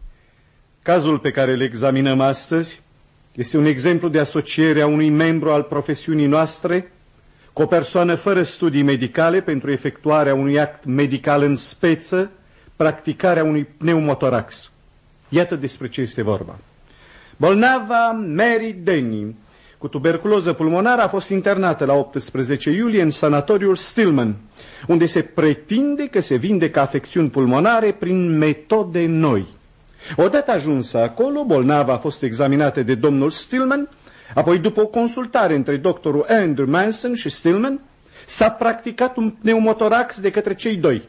cazul pe care îl examinăm astăzi este un exemplu de asociere a unui membru al profesiunii noastre cu o persoană fără studii medicale pentru efectuarea unui act medical în speță, practicarea unui pneumotorax. Iată despre ce este vorba. Bolnava Mary Denny, cu tuberculoză pulmonară, a fost internată la 18 iulie în sanatoriul Stillman, unde se pretinde că se vindecă afecțiuni pulmonare prin metode noi. Odată ajunsă acolo, bolnava a fost examinată de domnul Stillman, apoi după o consultare între doctorul Andrew Manson și Stillman, s-a practicat un pneumotorax de către cei doi.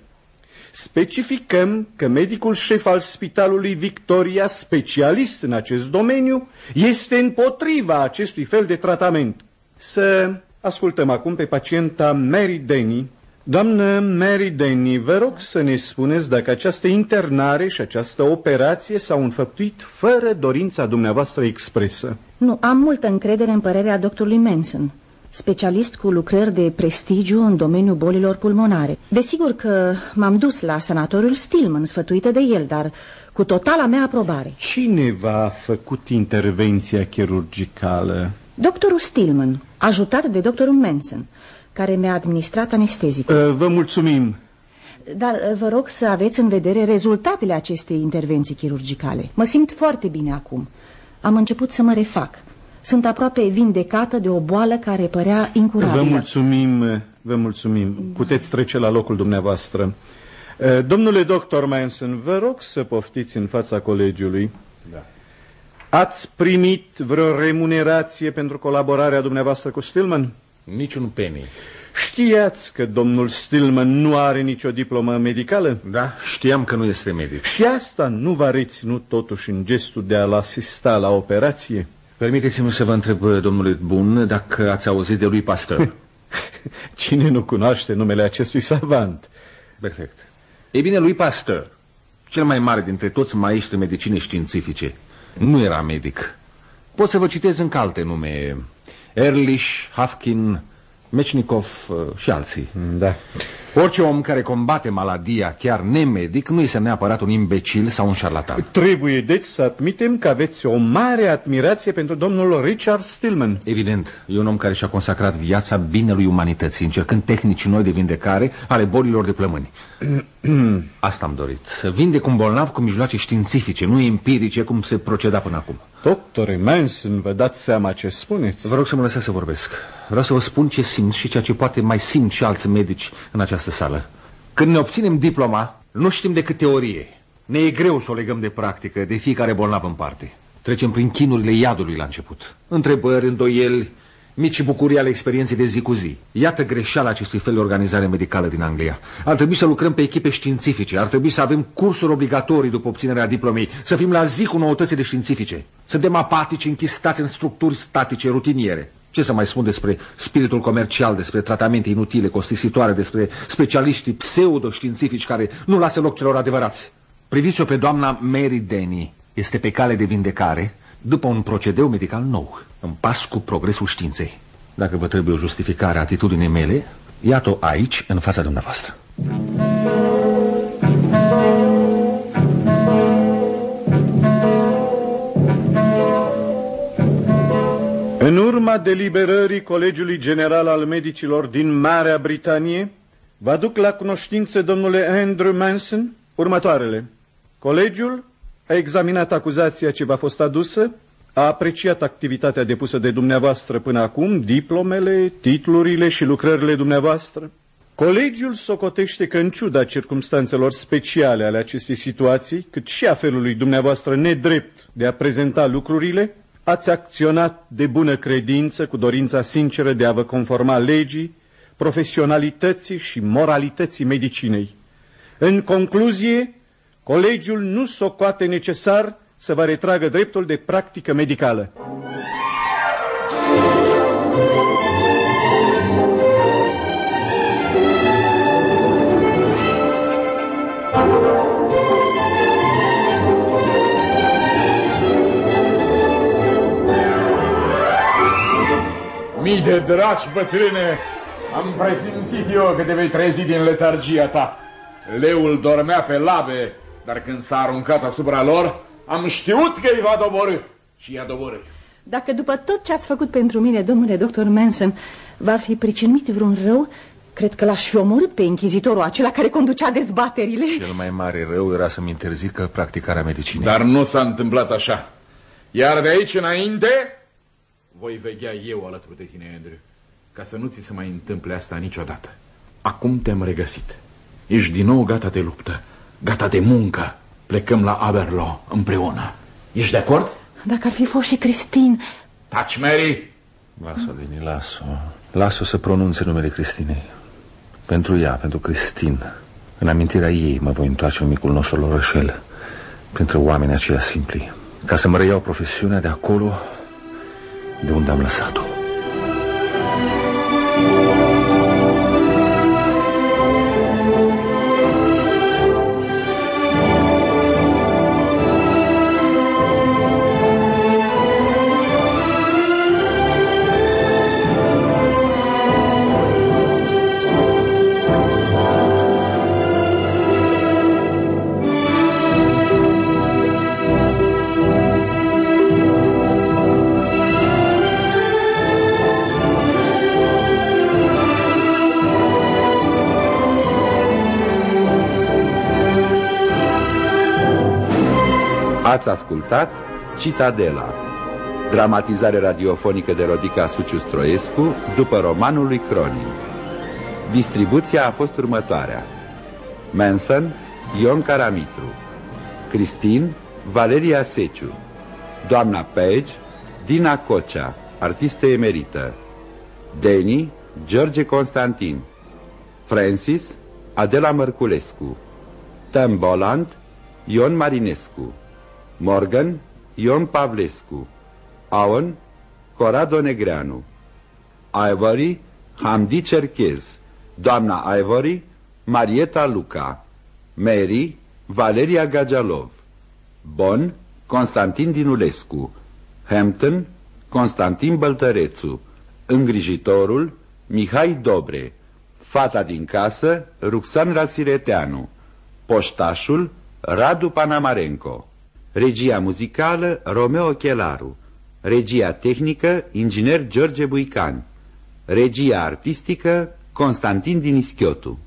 Specificăm că medicul șef al Spitalului Victoria, specialist în acest domeniu, este împotriva acestui fel de tratament. Să ascultăm acum pe pacienta Mary Denny. Doamnă Mary Denny, vă rog să ne spuneți dacă această internare și această operație s-au înfăptuit fără dorința dumneavoastră expresă. Nu, am multă încredere în părerea doctorului Manson, specialist cu lucrări de prestigiu în domeniul bolilor pulmonare. Desigur că m-am dus la sanatoriul Stillman, sfătuită de el, dar cu totala mea aprobare. Cine v-a făcut intervenția chirurgicală? Doctorul Stillman, ajutat de doctorul Manson, care mi-a administrat anestezicul. Vă mulțumim. Dar vă rog să aveți în vedere rezultatele acestei intervenții chirurgicale. Mă simt foarte bine acum. Am început să mă refac. Sunt aproape vindecată de o boală care părea incurabilă. Vă mulțumim. Puteți trece la locul dumneavoastră. Domnule doctor Manson, vă rog să poftiți în fața colegiului. Da. Ați primit vreo remunerație pentru colaborarea dumneavoastră cu Stillman? Niciun penny. Știați că domnul Stillman nu are nicio diplomă medicală? Da, știam că nu este medic. Și asta nu v-a reținut totuși în gestul de a-l asista la operație? Permiteți-mi să vă întreb, domnule Bun, dacă ați auzit de lui Pasteur. Cine nu cunoaște numele acestui savant? Perfect. Ei bine, lui Pasteur, cel mai mare dintre toți maestri medicinei științifice, nu era medic. Pot să vă citez încă alte nume: Ehrlich, Hafkin, Mechnikov și alții. Da. Orice om care combate maladia, chiar nemedic, nu este neapărat un imbecil sau un șarlatan. Trebuie deci să admitem că aveți o mare admirație pentru domnul Richard Stillman. Evident, e un om care și-a consacrat viața binelui umanității, încercând tehnici noi de vindecare ale bolilor de plămâni. Asta am dorit, să vindec un bolnav cu mijloace științifice, nu empirice, cum se proceda până acum. Doctore Manson, vă dați seama ce spuneți? Vă rog să mă lăsați să vorbesc. Vreau să vă spun ce simt și ceea ce poate mai simt și alți medici în această sală. Când ne obținem diploma, nu știm decât teorie. Ne e greu să o legăm de practică, de fiecare bolnav în parte. Trecem prin chinurile iadului la început. Întrebări, îndoieli, mici bucurii ale experienței de zi cu zi. Iată greșeala acestui fel de organizare medicală din Anglia. Ar trebui să lucrăm pe echipe științifice, ar trebui să avem cursuri obligatorii după obținerea diplomei, să fim la zi cu noutățile științifice. Suntem apatici, închistați în structuri statice, rutiniere. Ce să mai spun despre spiritul comercial, despre tratamente inutile, costisitoare, despre specialiștii pseudo-științifici care nu lasă loc celor adevărați. Priviți-o pe doamna Mary Denny. Este pe cale de vindecare după un procedeu medical nou, în pas cu progresul științei. Dacă vă trebuie o justificare a atitudinii mele, iată-o aici, în fața dumneavoastră. În urma deliberării Colegiului General al Medicilor din Marea Britanie, vă aduc la cunoștință, domnule Andrew Manson, următoarele. Colegiul a examinat acuzația ce v-a fost adusă, a apreciat activitatea depusă de dumneavoastră până acum, diplomele, titlurile și lucrările dumneavoastră. Colegiul socotește că, în ciuda circumstanțelor speciale ale acestei situații, cât și a felului dumneavoastră nedrept de a prezenta lucrurile, ați acționat de bună credință, cu dorința sinceră de a vă conforma legii, profesionalității și moralității medicinei. În concluzie, colegiul nu socoate necesar să vă retragă dreptul de practică medicală. Mii de dragi bătrâne, am presimțit eu că te vei trezi din letargia ta. Leul dormea pe labe, dar când s-a aruncat asupra lor, am știut că îi va doborî și i-a doborât. Dacă după tot ce ați făcut pentru mine, domnule doctor Manson, v-ar fi pricinuit vreun rău, cred că l-aș fi omorât pe închizitorul acela care conducea dezbaterile. Cel mai mare rău era să-mi interzică practicarea medicinei. Dar nu s-a întâmplat așa. Iar de aici înainte voi veghea eu alături de tine, Andrew, ca să nu ți se mai întâmple asta niciodată. Acum te-am regăsit. Ești din nou gata de luptă, gata de muncă. Plecăm la Aberlour împreună. Ești de acord? Dacă ar fi fost și Christine... Taci, Mary! Lasă-o, Denny, lasă-o. Lasă-o să pronunțe numele Cristinei. Pentru ea, pentru Christine. În amintirea ei mă voi întoarce în micul nostru lorășel, printre oamenii aceia simpli, ca să mă reiau profesiunea de acolo de unde am lăsat-o. Ați ascultat Citadela, dramatizare radiofonică de Rodica Suciu-Stroiescu după romanul lui Cronin. Distribuția a fost următoarea: Manson, Ion Caramitru; Christine, Valeria Seciu; doamna Page, Dina Cocea, artistă emerită; Denny, George Constantin; Francis, Adela Mărculescu; Tom Bolland, Ion Marinescu; Morgan, Ion Pavlescu; Owen, Corrado Negreanu; Ivory, Hamdi Cerchez; doamna Ivory, Marieta Luca; Mary, Valeria Gagialov; Bon, Constantin Dinulescu; Hampton, Constantin Băltărețu; îngrijitorul, Mihai Dobre; fata din casă, Ruxan Rasireteanu; poștașul, Radu Panamarenco; regia muzicală, Romeo Chelaru; regia tehnică, inginer George Buican; regia artistică, Constantin Dinischiotu.